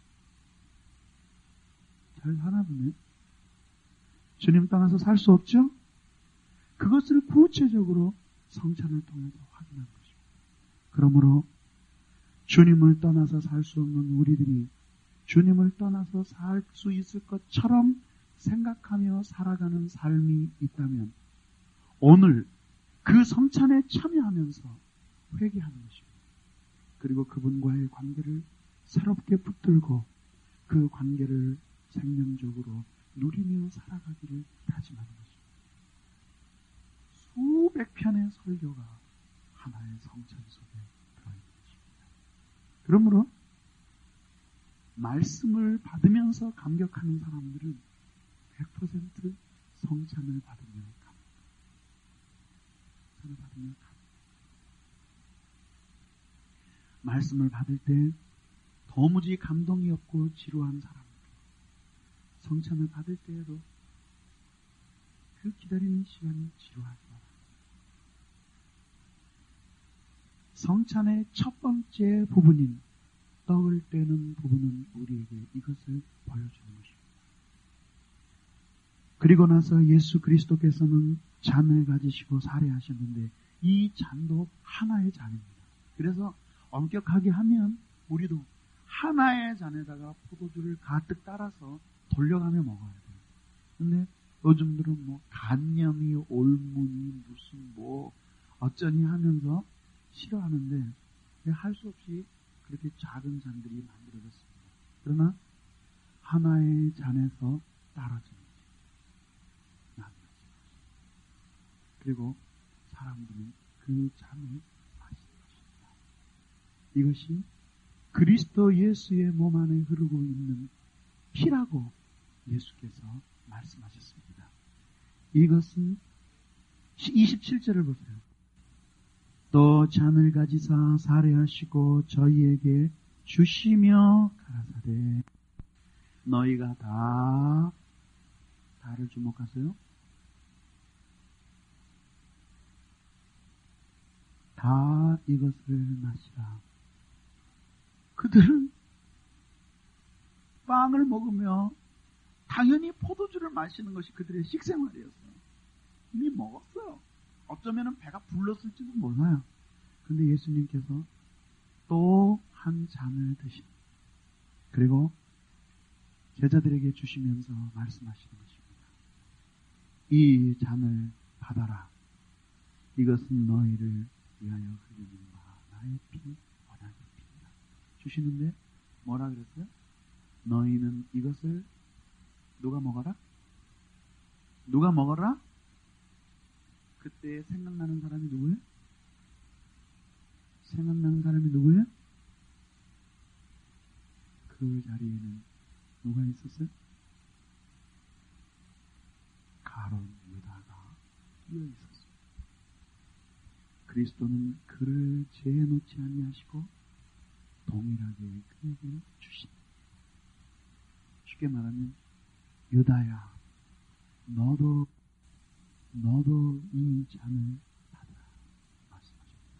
잘 사나 보네. 주님 떠나서 살 수 없죠? 그것을 구체적으로 성찬을 통해서 확인한 것입니다. 그러므로 주님을 떠나서 살 수 없는 우리들이 주님을 떠나서 살 수 있을 것처럼 생각하며 살아가는 삶이 있다면 오늘 그 성찬에 참여하면서 회개하는 것입니다. 그리고 그분과의 관계를 새롭게 붙들고 그 관계를 생명적으로 누리며 살아가기를 다짐하는 것입니다. 수백 편의 설교가 하나의 성찬 속에 들어있는 것입니다. 그러므로 말씀을 받으면서 감격하는 사람들은 100% 성찬을 받으며 감격. 말씀을 받을 때 도무지 감동이 없고 지루한 사람들, 성찬을 받을 때에도 그 기다리는 시간이 지루하지 않아요. 성찬의 첫 번째 부분인 떡을 떼는 부분은 우리에게 이것을 보여주는 것입니다. 그리고 나서 예수 그리스도께서는 잔을 가지시고 살해하셨는데 이 잔도 하나의 잔입니다. 그래서 엄격하게 하면 우리도 하나의 잔에다가 포도주를 가득 따라서 돌려가며 먹어야 돼요. 근데 요즘들은 뭐 간념이 올무니 무슨 뭐 어쩌니 하면서 싫어하는데 할 수 없이 그렇게 작은 잔들이 만들어졌습니다. 그러나 하나의 잔에서 따라주는 나누어지는 그리고 사람들은 그 잔을 마시는 것입니다. 이것이 그리스도 예수의 몸 안에 흐르고 있는 피라고 예수께서 말씀하셨습니다. 이것은 27절을 보세요. 또 잔을 가지사 살해하시고 저희에게 주시며 가라사대 너희가 다를 주목하세요. 다 이것을 마시라. 그들은 빵을 먹으며 당연히 포도주를 마시는 것이 그들의 식생활이었어요. 이미 먹었어요. 어쩌면 배가 불렀을지도 몰라요. 근데 예수님께서 또 한 잔을 드신, 그리고 제자들에게 주시면서 말씀하시는 것입니다. 이 잔을 받아라. 이것은 너희를 위하여 흘리는 바 나의 피, 언약의 피입니다. 주시는데 뭐라 그랬어요? 너희는 이것을 누가 먹어라? 누가 먹어라? 그때 생각나는 사람이 누구예요? 생각나는 사람이 누구예요? 그 자리에는 누가 있었어요? 가룟 유다가 끼어 있었어요. 그리스도는 그를 죄에 놓지 아니하시고 동일하게 그에게 주신다. 쉽게 말하면 유다야, 너도 이 잔을 받으라 말씀하셨습니다.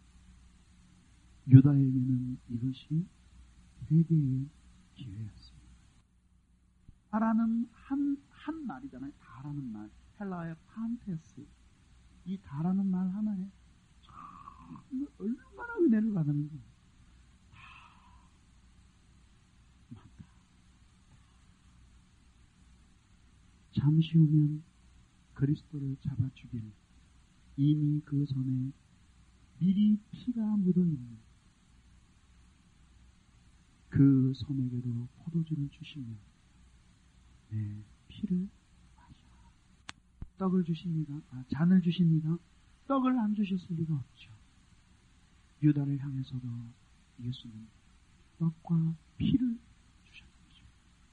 유다에게는 이것이 회개의 기회였습니다. 다라는 한 말이잖아요. 다라는 말. 헬라어의 판테스. 이 다라는 말 하나에 참 얼마나 은혜를 받았는지. 많다. 잠시 후면 그리스도를 잡아 죽일 이미 그 전에 미리 피가 묻어있는 그 섬에게도 포도주를 주시며 내 피를 마셔라. 떡을 주십니다. 잔을 주십니다. 떡을 안 주셨을 리가 없죠. 유다를 향해서도 예수는 떡과 피를 주셨죠.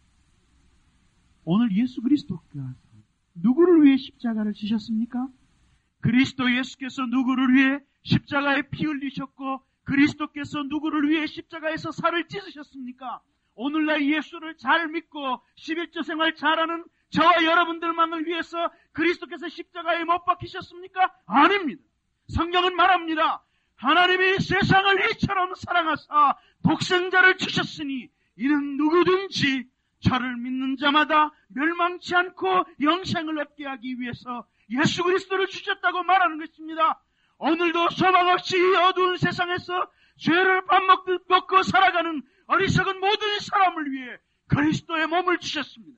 오늘 예수 그리스도께서 누구를 위해 십자가를 지셨습니까? 그리스도 예수께서 누구를 위해 십자가에 피 흘리셨고 그리스도께서 누구를 위해 십자가에서 살을 찢으셨습니까? 오늘날 예수를 잘 믿고 11조 생활 잘하는 저와 여러분들만을 위해서 그리스도께서 십자가에 못 박히셨습니까? 아닙니다. 성경은 말합니다. 하나님이 세상을 이처럼 사랑하사 독생자를 주셨으니 이는 누구든지 저를 믿는 자마다 멸망치 않고 영생을 얻게 하기 위해서 예수 그리스도를 주셨다고 말하는 것입니다. 오늘도 소망 없이 어두운 세상에서 죄를 밥 먹고 살아가는 어리석은 모든 사람을 위해 그리스도의 몸을 주셨습니다.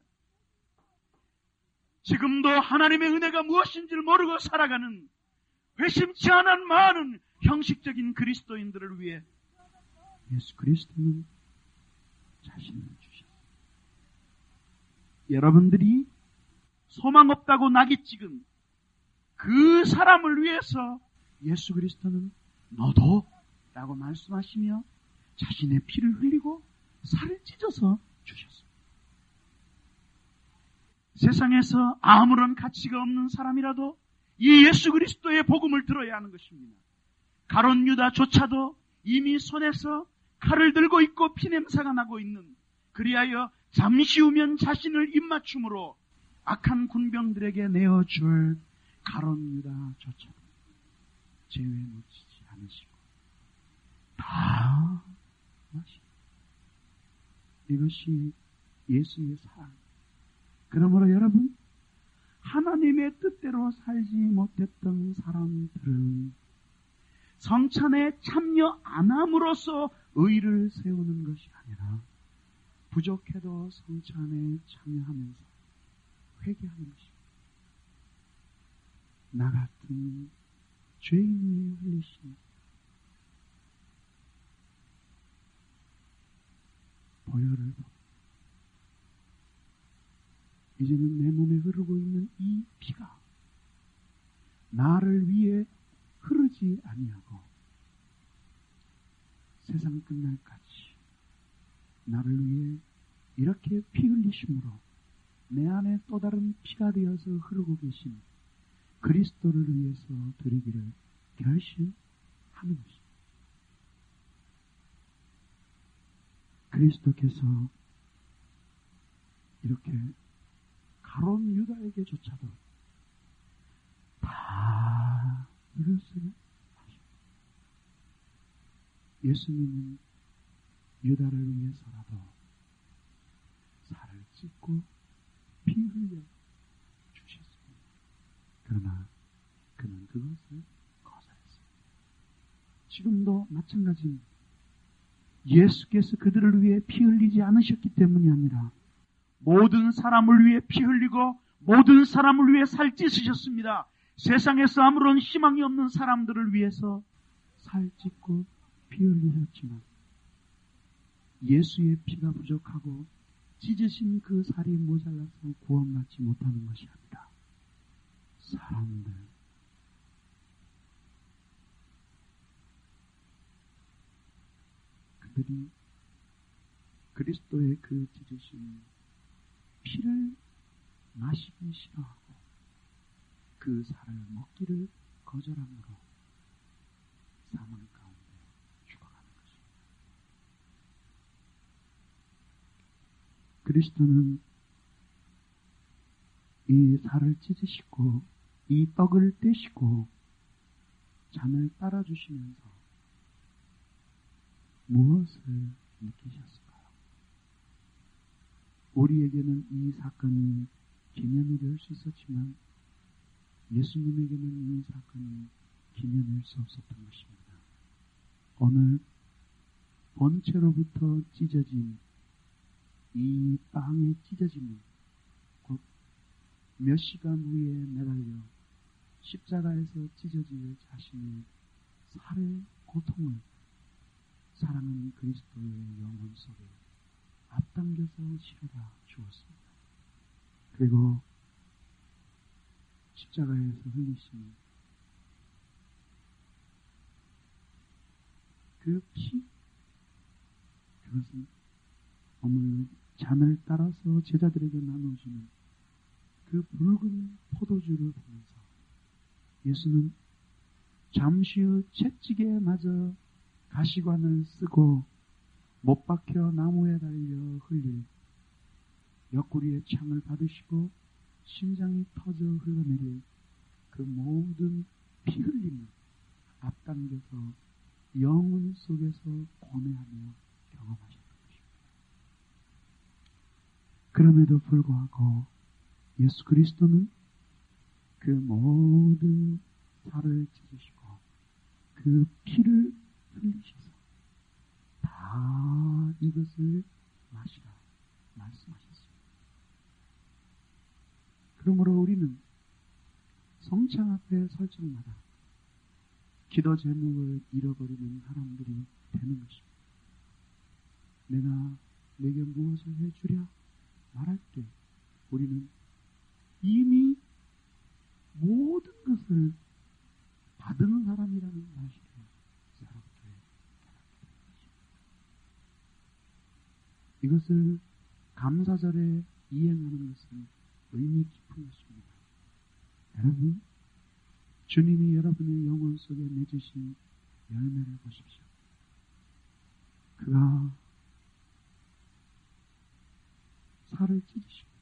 지금도 하나님의 은혜가 무엇인지를 모르고 살아가는 회심치 않은 많은 형식적인 그리스도인들을 위해 예수 그리스도는 자신을 주셨습니다. 여러분들이 소망 없다고 낙이 찍은 그 사람을 위해서 예수 그리스도는 너도 라고 말씀하시며 자신의 피를 흘리고 살을 찢어서 주셨습니다. 세상에서 아무런 가치가 없는 사람이라도 이 예수 그리스도의 복음을 들어야 하는 것입니다. 가룟 유다조차도 이미 손에서 칼을 들고 있고 피냄새가 나고 있는, 그리하여 잠시 후면 자신을 입맞춤으로 악한 군병들에게 내어줄 가룟 유다조차도 죄에 놓치지 않으시고 다 마시고, 이것이 예수의 사랑. 그러므로 여러분, 하나님의 뜻대로 살지 못했던 사람들은 성찬에 참여 안 함으로써 의를 세우는 것이 아니라 부족해도 성찬에 참여하면서 회개하는 것입니다. 나 같은 죄인 위에 흘리신 보혈을 보고 이제는 내 몸에 흐르고 있는 이 피가 나를 위해 흐르지 아니하고 세상 끝날까지 나를 위해 이렇게 피 흘리심으로 내 안에 또 다른 피가 되어서 흐르고 계신 그리스도를 위해서 드리기를 결심하는 것입니다. 그리스도께서 이렇게 가룟 유다에게조차도 다 이것을 하셨습니다. 예수님은 유다를 위해서라도 살을 찢고 피 흘려 주셨습니다. 그러나 그는 그것을 거절했습니다. 지금도 마찬가지입니다. 예수께서 그들을 위해 피 흘리지 않으셨기 때문이 아니라 모든 사람을 위해 피 흘리고 모든 사람을 위해 살 찢으셨습니다. 세상에서 아무런 희망이 없는 사람들을 위해서 살 찢고 피 흘리셨지만 예수의 피가 부족하고 찢으신 그 살이 모자라서 구원받지 못하는 것이 아니라 사람들, 그들이 그리스도의 그 찢으신 피를 마시기 싫어하고 그 살을 먹기를 거절함으로 사망 가운데 죽어가는 것입니다. 그리스도는 이 살을 찢으시고 이 떡을 떼시고 잔을 따라주시면서 무엇을 느끼셨을까요? 우리에게는 이 사건이 기념이 될 수 있었지만 예수님에게는 이 사건이 기념일 수 없었던 것입니다. 오늘 본체로부터 찢어진 이 빵의 찢어짐이 곧 몇 시간 후에 매달려 십자가에서 찢어질 자신의 살의 고통을 사랑하는 그리스도의 영혼 속에 앞당겨서 실어다 주었습니다. 그리고 십자가에서 흘리신 그 피, 그것은 오늘 잔을 따라서 제자들에게 나눠주는 그 붉은 포도주를 보면서 예수는 잠시 후 채찍에 맞아 가시관을 쓰고 못 박혀 나무에 달려 흘릴 옆구리에 창을 받으시고 심장이 터져 흘러내릴 그 모든 피 흘림을 앞당겨서 영혼 속에서 고뇌하며 경험하셨던 것입니다. 그럼에도 불구하고 예수 그리스도는 그 모든 살을 찢으시고 그 피를 흘리셔서 다 이것을 마시라 말씀하셨습니다. 그러므로 우리는 성찬 앞에 설 적마다 기도 제목을 잃어버리는 사람들이 되는 것입니다. 내가 내게 무엇을 해주랴 말할 때 우리는 이미 모든 것을 받은 사람이라는 사실을 새롭게 깨닫게 되는 것입니다. 이것을 감사절에 이행하는 것은 의미 깊은 것입니다. 여러분, 주님이 여러분의 영혼 속에 맺으신 열매를 보십시오. 그가 살을 찢으십니까?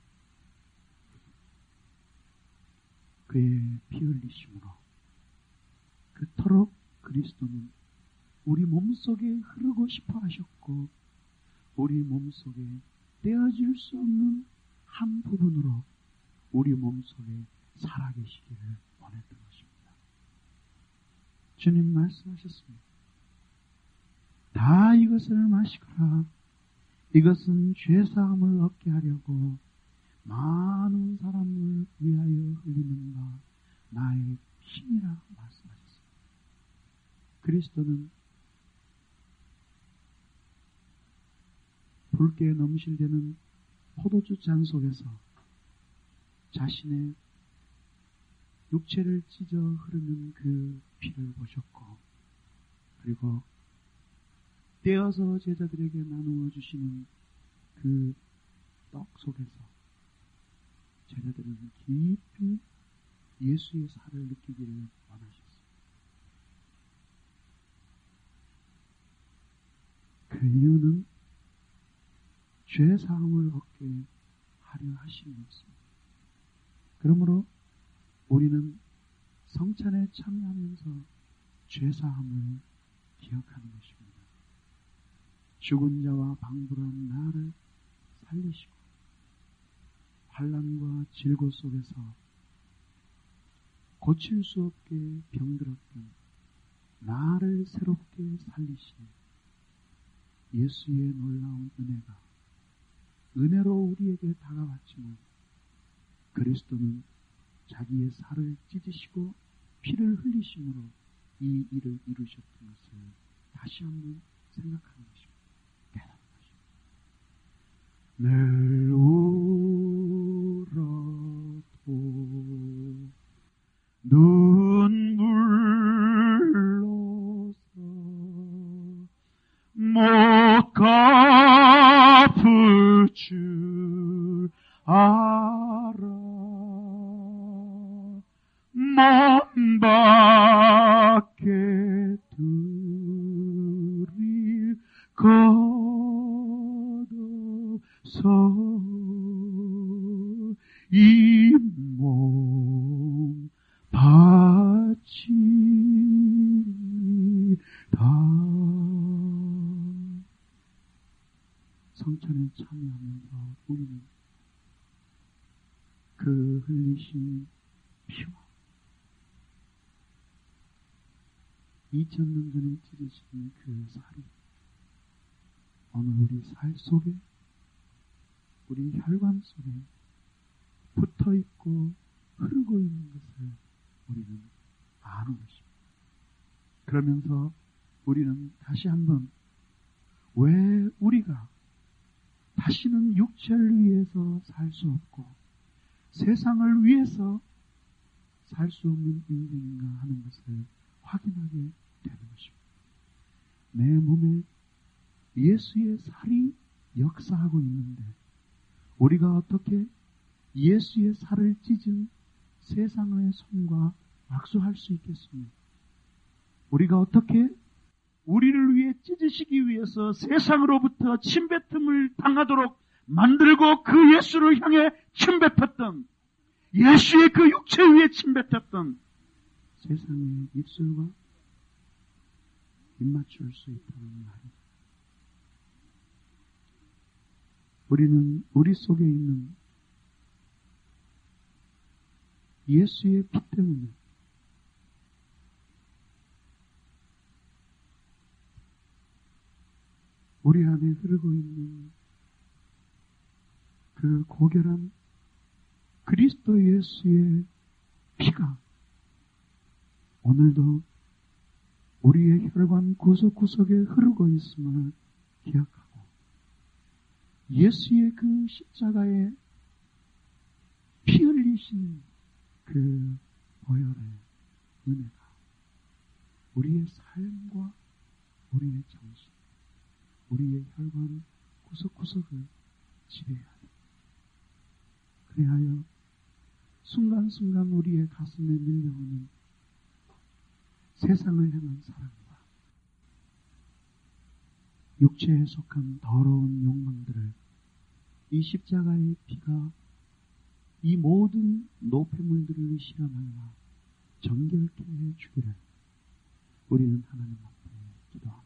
그의 피 흘리심으로 그토록 그리스도는 우리 몸속에 흐르고 싶어 하셨고 우리 몸속에 떼어질 수 없는 한 부분으로 우리 몸속에 살아계시기를 원했던 것입니다. 주님 말씀하셨습니다. 다 이것을 마시거라. 이것은 죄사함을 얻게 하려고 많은 사람을 위하여 흘리는 바 나의 힘이라 말씀하셨습니다. 그리스도는 붉게 넘실대는 포도주 잔 속에서 자신의 육체를 찢어 흐르는 그 피를 보셨고 그리고 떼어서 제자들에게 나누어 주시는 그 떡 속에서 제자들은 깊이 예수의 살을 느끼기를 원하셨습니다. 그 이유는 죄사함을 얻게 하려 하심이었습니다. 그러므로 우리는 성찬에 참여하면서 죄사함을 기억하는 것입니다. 죽은 자와 방불한 나를 살리시고 환난과 질고 속에서 고칠 수 없게 병들었던 나를 새롭게 살리신 예수의 놀라운 은혜가 은혜로 우리에게 다가왔지만 그리스도는 자기의 살을 찢으시고 피를 흘리심으로 이 일을 이루셨던 것을 다시 한번 생각하는 것입니다. 깨닫는 것입니다. 늘 울어도 눈물로서 못 갚을 줄 알아. 몸 밖에 드릴 것 없어 이 몸 바치다. 성찬에 참여하면서 우리는 그 흘리신 피와 2000년 전에 찢으신 그 살이 오늘 우리 살 속에, 우리 혈관 속에 붙어있고 흐르고 있는 것을 우리는 아는 것입니다. 그러면서 우리는 다시 한번 왜 우리가 다시는 육체를 위해서 살 수 없고 세상을 위해서 살 수 없는 인생인가 하는 것을 확인하게 되는 것입니다. 내 몸에 예수의 살이 역사하고 있는데 우리가 어떻게 예수의 살을 찢은 세상의 손과 악수할 수 있겠습니까? 우리가 어떻게 우리를 위해 찢으시기 위해서 세상으로부터 침뱉음을 당하도록 만들고 그 예수를 향해 침뱉었던, 예수의 그 육체 위에 침뱉었던 세상의 입술과 입맞출 수 있다는 말이다. 우리는 우리 속에 있는 예수의 피 때문에 우리 안에 흐르고 있는 그 고결한 그리스도 예수의 피가 오늘도 우리의 혈관 구석구석에 흐르고 있음을 기억하고 예수의 그 십자가에 피 흘리신 그 보혈의 은혜가 우리의 삶과 우리의 정신, 우리의 혈관 구석구석을 지배해야 합니다. 그리하여 순간순간 우리의 가슴에 밀려오는 세상을 향한 사랑과 육체에 속한 더러운 욕망들을 이 십자가의 피가 이 모든 노폐물들을 실어날라 정결케 해주기를 우리는 하나님 앞에 기도합니다.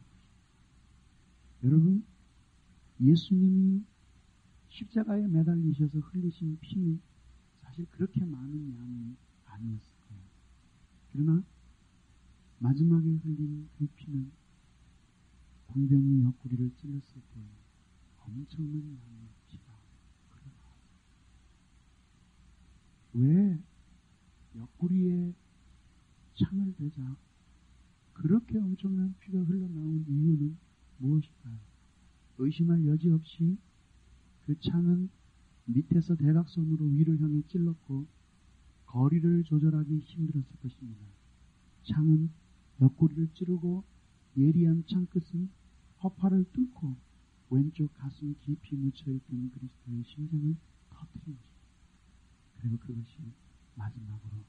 여러분, 예수님이 십자가에 매달리셔서 흘리신 피는 사실 그렇게 많은 양이 아니었을 거예요. 그러나 마지막에 흘린 그 피는 광병이 옆구리를 찔렀을 때 엄청난 양의 피가 흘러나왔어요. 왜 옆구리에 창을 대자 그렇게 엄청난 피가 흘러나온 이유는 무엇일까요? 의심할 여지 없이 그 창은 밑에서 대각선으로 위를 향해 찔렀고 거리를 조절하기 힘들었을 것입니다. 창은 옆구리를 찌르고 예리한 창끝은 허파를 뚫고 왼쪽 가슴 깊이 묻혀있던 그리스도의 심장을 터뜨린 것입니다. 그리고 그것이 마지막으로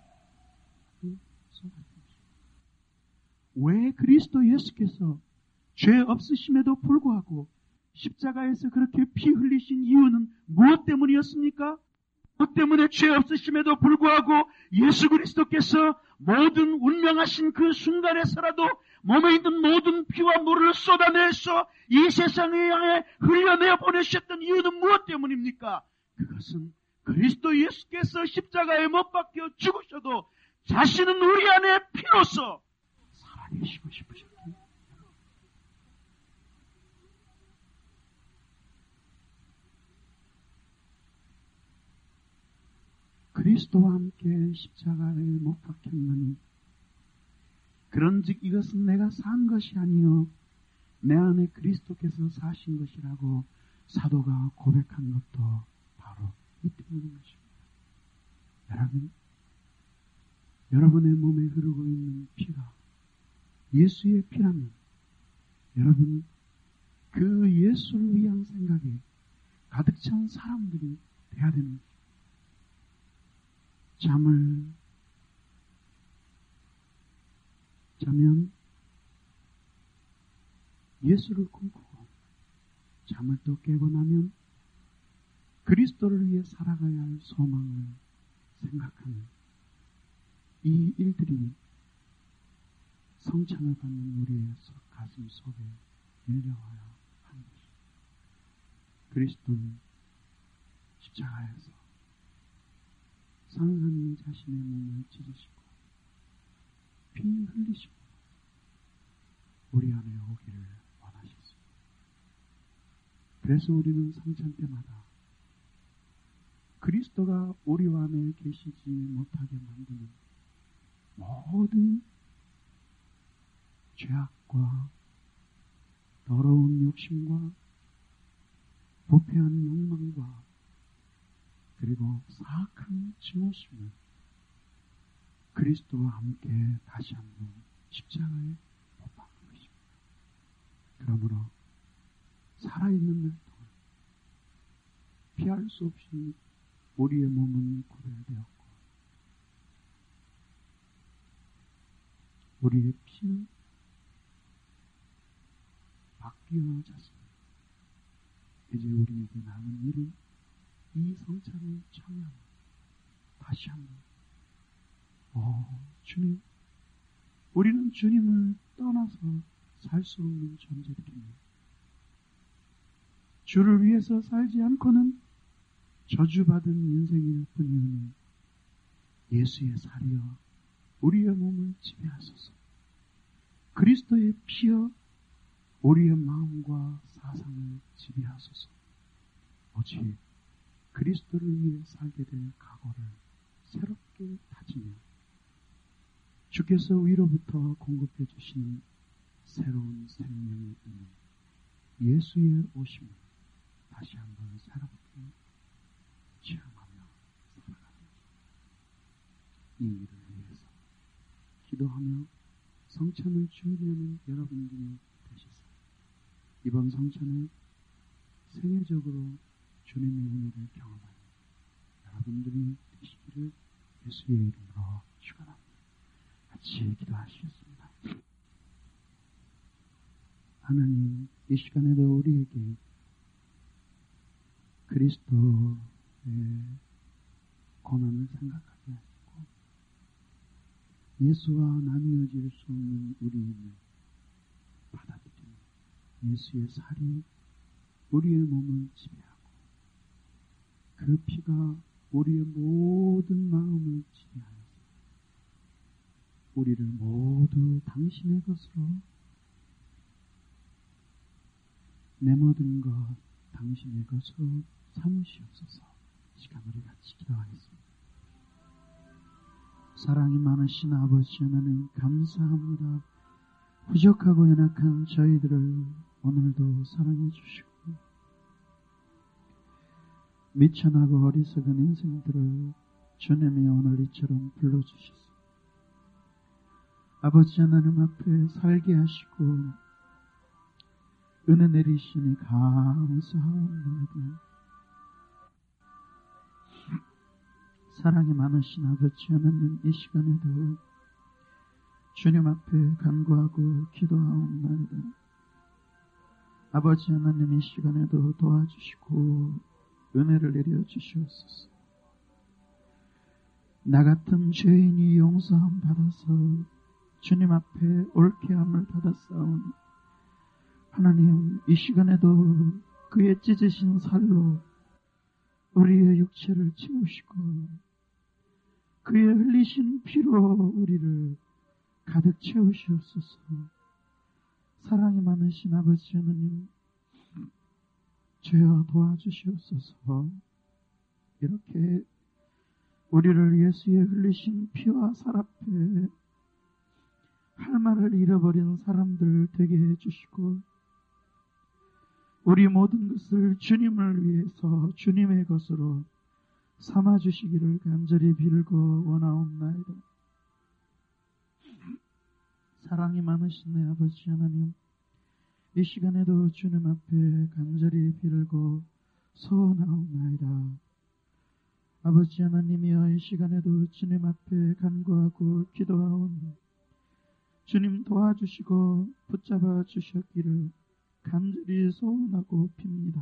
쏟아진 것입니다. 왜 그리스도 예수께서 죄 없으심에도 불구하고 십자가에서 그렇게 피 흘리신 이유는 무엇 때문이었습니까? 무엇 때문에 죄 없으심에도 불구하고 예수 그리스도께서 모든 운명하신 그 순간에서라도 몸에 있는 모든 피와 물을 쏟아내서 이 세상에 향해 흘려내어 보내셨던 이유는 무엇 때문입니까? 그것은 그리스도 예수께서 십자가에 못 박혀 죽으셔도 자신은 우리 안에 피로써 살아계시고 싶으셨기 때문입니다. 그리스도와 함께 십자가에 못 박혔나니 그런즉 이것은 내가 산 것이 아니요 내 안에 그리스도께서 사신 것이라고 사도가 고백한 것도 바로 이 때문인 것입니다. 여러분, 여러분의 몸에 흐르고 있는 피가 예수의 피라면 여러분 그 예수를 위한 생각에 가득 찬 사람들이 돼야 되는 것입니다. 잠을 자면 예수를 꿈꾸고 잠을 또 깨고 나면 그리스도를 위해 살아가야 할 소망을 생각하는 이 일들이 성찬을 받는 우리의 가슴 속에 밀려와야 하는 것입니다. 그리스도는 십자가에서 상하는 자신의 몸을 찢으시고 피 흘리시고 우리 안에 오기를 원하셨습니다. 그래서 우리는 성찬 때마다 그리스도가 우리 안에 계시지 못하게 만드는 모든 죄악과 더러운 욕심과 부패한 욕망과 그리고 사악한 증오심을 그리스도와 함께 다시 한번 십자가에 못 박는 것입니다. 그러므로 살아있는 날 동안 피할 수 없이 우리의 몸은 구별되었고 우리의 피는 바뀌어졌습니다. 이제 우리에게 남은 일은 이 성찬을 참여하며 다시 한번 주님, 우리는 주님을 떠나서 살 수 없는 존재들입니다. 주를 위해서 살지 않고는 저주받은 인생일 뿐이오니 예수의 살이여 우리의 몸을 지배하소서. 그리스도의 피여 우리의 마음과 사상을 지배하소서. 오직 그리스도를 위해 살게 될 각오를 새롭게 다지며 주께서 위로부터 공급해 주시는 새로운 생명이 있는 예수의 오심을 다시 한번 새롭게 체험하며 살아가는 이 일을 위해서 기도하며 성찬을 준비하는 여러분들이 되시사 이번 성찬을 생애적으로 주님의 은혜를 경험하는 여러분들이 되시기를 예수의 이름으로 축원합니다. 같이 기도하시겠습니다. 하나님, 이 시간에도 우리에게 그리스도의 고난을 생각하게 하시고 예수와 나뉘어질 수 없는 우리임을 받아들이며 예수의 살이 우리의 몸을 지배하고 그 피가 우리의 모든 마음을 지배하여서 우리를 모두 당신의 것으로 내 모든 것 당신의 것으로 삼으시옵소서. 시간 우리 같이 기도하겠습니다. 사랑이 많으신 아버지 하나님 감사합니다. 부족하고 연약한 저희들을 오늘도 사랑해 주시고 미천하고 어리석은 인생들을 주님이 오늘 이처럼 불러주셨습니다. 아버지 하나님 앞에 살게 하시고 은혜 내리시니 감사합니다. 사랑이 많으신 아버지 하나님 이 시간에도 주님 앞에 간구하고 기도하옵나이다. 아버지 하나님 이 시간에도 도와주시고 은혜를 내려 주시옵소서. 나 같은 죄인이 용서함 받아서 주님 앞에 옳게 함을 받았사오니 하나님, 이 시간에도 그의 찢으신 살로 우리의 육체를 채우시고 그의 흘리신 피로 우리를 가득 채우시옵소서. 사랑이 많으신 아버지 하나님, 주여 도와주시옵소서. 이렇게 우리를 예수의 흘리신 피와 살 앞에 할 말을 잃어버린 사람들 되게 해주시고 우리 모든 것을 주님을 위해서 주님의 것으로 삼아주시기를 간절히 빌고 원하옵나이다. 사랑이 많으신 내 아버지 하나님, 이 시간에도 주님 앞에 간절히 빌고 소원하옵나이다. 아버지 하나님이여, 이 시간에도 주님 앞에 간구하고 기도하오니 주님 도와주시고 붙잡아 주셨기를 간절히 소원하고 빕니다.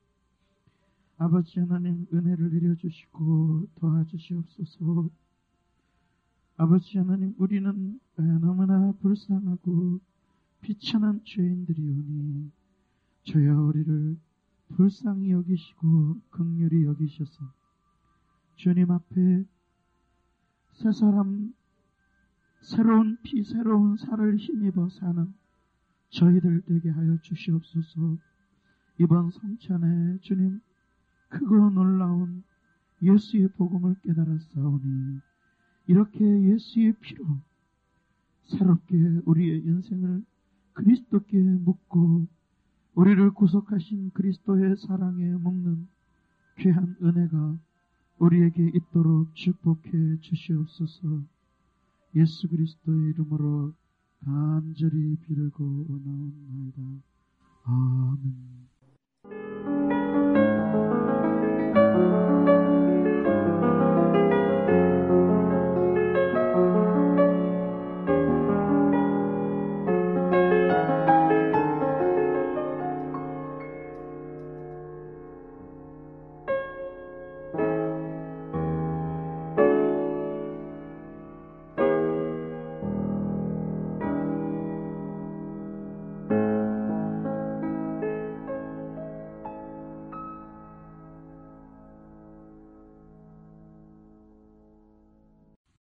아버지 하나님, 은혜를 내려주시고 도와주시옵소서. 아버지 하나님, 우리는 너무나 불쌍하고 비천한 죄인들이오니 주여 우리를 불쌍히 여기시고 긍휼히 여기셔서 주님 앞에 새 사람, 새로운 피, 새로운 살을 힘입어 사는 저희들 되게 하여 주시옵소서. 이번 성찬에 주님, 크고 놀라운 예수의 복음을 깨달았사오니 이렇게 예수의 피로 새롭게 우리의 인생을 그리스도께 묻고 우리를 구속하신 그리스도의 사랑에 묶는 귀한 은혜가 우리에게 있도록 축복해 주시옵소서. 예수 그리스도의 이름으로 간절히 빌고 원하옵나이다.